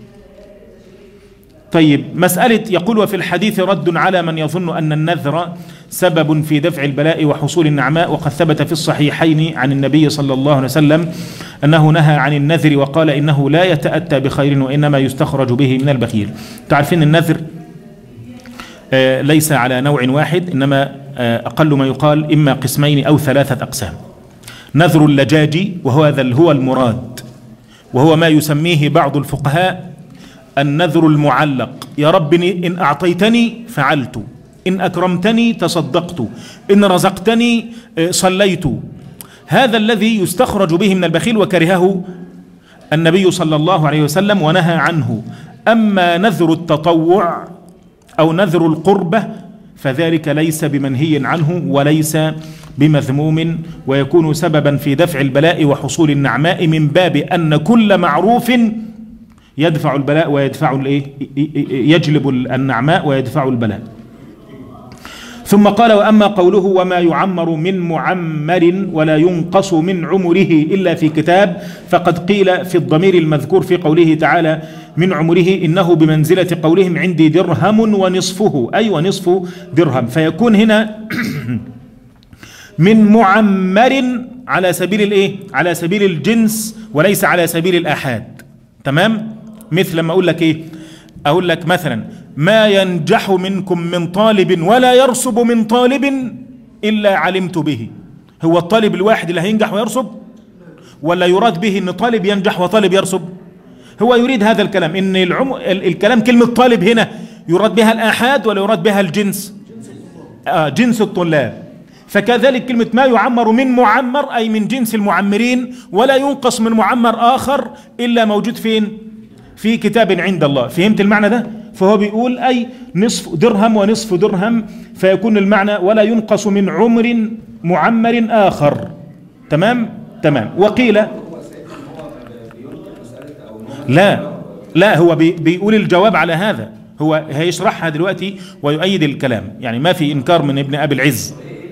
طيب مسألة يقول وفي الحديث رد على من يظن أن النذر سبب في دفع البلاء وحصول النعماء، وقد ثبت في الصحيحين عن النبي صلى الله عليه وسلم أنه نهى عن النذر وقال إنه لا يتأتى بخير وإنما يستخرج به من البخيل. تعرفين النذر آه ليس على نوع واحد، إنما آه أقل ما يقال إما قسمين أو ثلاثة أقسام. نذر اللجاجي وهو هذا هو المراد، وهو ما يسميه بعض الفقهاء النذر المعلق، يا رب إن أعطيتني فعلت، إن أكرمتني تصدقت، إن رزقتني صليت. هذا الذي يستخرج به من البخيل وكرهه النبي صلى الله عليه وسلم ونهى عنه. أما نذر التطوع أو نذر القربة فذلك ليس بمنهي عنه وليس بمذموم، ويكون سببا في دفع البلاء وحصول النعماء، من باب أن كل معروف يدفع البلاء ويدفع الايه، يجلب النعماء ويدفع البلاء. ثم قال وأما قوله وما يعمر من معمر ولا ينقص من عمره إلا في كتاب، فقد قيل في الضمير المذكور في قوله تعالى من عمره إنه بمنزلة قولهم عندي درهم ونصفه، أي ونصف درهم، فيكون هنا من معمر على سبيل الايه، على سبيل الجنس وليس على سبيل الآحاد. تمام؟ مثل لما أقول لك إيه، أقول لك مثلا ما ينجح منكم من طالب ولا يرسب من طالب إلا علمت به. هو الطالب الواحد اللي هينجح ويرسب، ولا يراد به أن طالب ينجح وطالب يرسب؟ هو يريد هذا الكلام، إن العم... الكلام كلمة طالب هنا يراد بها الآحاد ولا يراد بها الجنس؟ آه جنس الطلاب. فكذلك كلمة ما يعمر من معمر أي من جنس المعمرين، ولا ينقص من معمر آخر إلا موجود فين؟ في كتاب عند الله. فهمت المعنى ده؟ فهو بيقول أي نصف درهم ونصف درهم، فيكون المعنى ولا ينقص من عمر معمر آخر. تمام؟ تمام. وقيل لا لا هو بي بيقول الجواب على هذا، هو هيشرحها دلوقتي ويؤيد الكلام، يعني ما في إنكار من ابن أبي العز.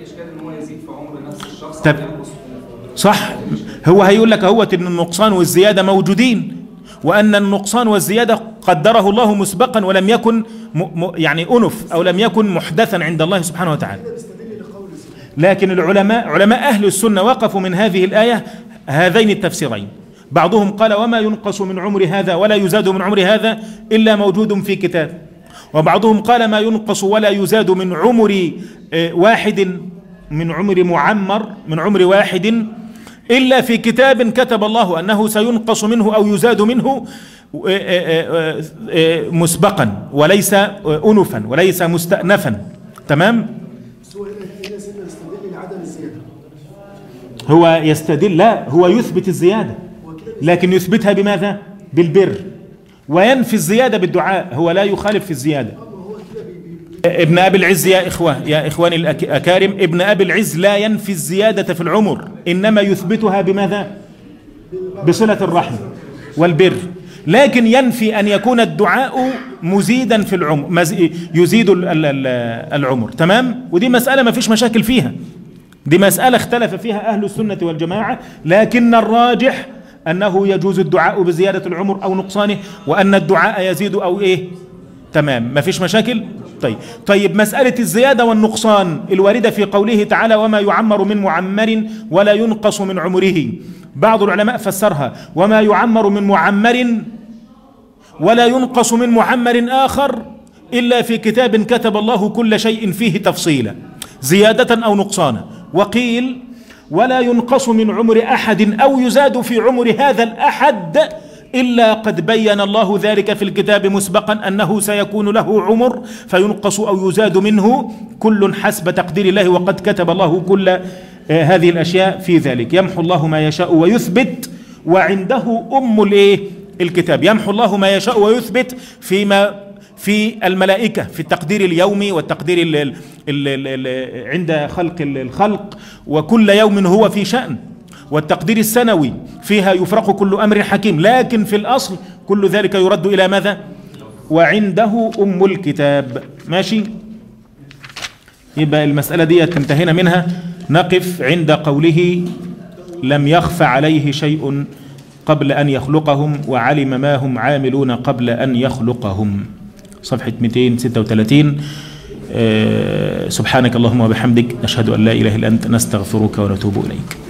طب صح، هو هيقول لك اهوت ان النقصان والزياده موجودين، وان النقصان والزياده قدره الله مسبقا ولم يكن م م يعني انف او لم يكن محدثا عند الله سبحانه وتعالى. لكن العلماء علماء اهل السنه وقفوا من هذه الايه هذين التفسيرين. بعضهم قال وما ينقص من عمر هذا ولا يزاد من عمر هذا الا موجود في كتاب، وبعضهم قال ما ينقص ولا يزاد من عمر واحد، من عمر معمر، من عمر واحد إلا في كتاب كتب الله أنه سينقص منه أو يزاد منه مسبقا وليس أنفا وليس مستأنفا. تمام؟ هو يستدل، لا هو يثبت الزيادة، لكن يثبتها بماذا؟ بالبر، وينفي الزيادة بالدعاء، هو لا يخالف في الزيادة. ابن أبي العز يا إخوة يا إخواني الأكارم، ابن أبي العز لا ينفي الزيادة في العمر، إنما يثبتها بماذا؟ بصلة الرحم والبر، لكن ينفي أن يكون الدعاء مزيدا في العمر، يزيد العمر. تمام؟ ودي مسألة ما فيش مشاكل فيها، دي مسألة اختلف فيها أهل السنة والجماعة، لكن الراجح أنه يجوز الدعاء بزيادة العمر أو نقصانه، وأن الدعاء يزيد أو إيه. تمام، ما فيش مشاكل. طيب طيب مسألة الزيادة والنقصان الواردة في قوله تعالى وما يعمر من معمر ولا ينقص من عمره، بعض العلماء فسرها وما يعمر من معمر ولا ينقص من معمر آخر إلا في كتاب كتب الله كل شيء فيه تفصيلا زيادة أو نقصانا. وقيل ولا ينقص من عمر أحد أو يزاد في عمر هذا الأحد إلا قد بين الله ذلك في الكتاب مسبقا أنه سيكون له عمر فينقص أو يزاد منه كل حسب تقدير الله، وقد كتب الله كل آه هذه الأشياء في ذلك. يمحو الله ما يشاء ويثبت، وعنده أم الإيه؟ الكتاب. يمحو الله ما يشاء ويثبت فيما في الملائكة، في التقدير اليومي والتقدير ال ال ال ال عند خلق الخلق، وكل يوم هو في شأن، والتقدير السنوي فيها يفرق كل أمر حكيم. لكن في الأصل كل ذلك يرد إلى ماذا؟ وعنده أم الكتاب. ماشي، يبقى المسألة دي انتهينا منها. نقف عند قوله لم يخف عليه شيء قبل أن يخلقهم وعلم ما هم عاملون قبل أن يخلقهم، صفحة مئتين وستة وثلاثين. أه سبحانك اللهم وبحمدك، نشهد أن لا إله إلا أنت، نستغفرك ونتوب إليك.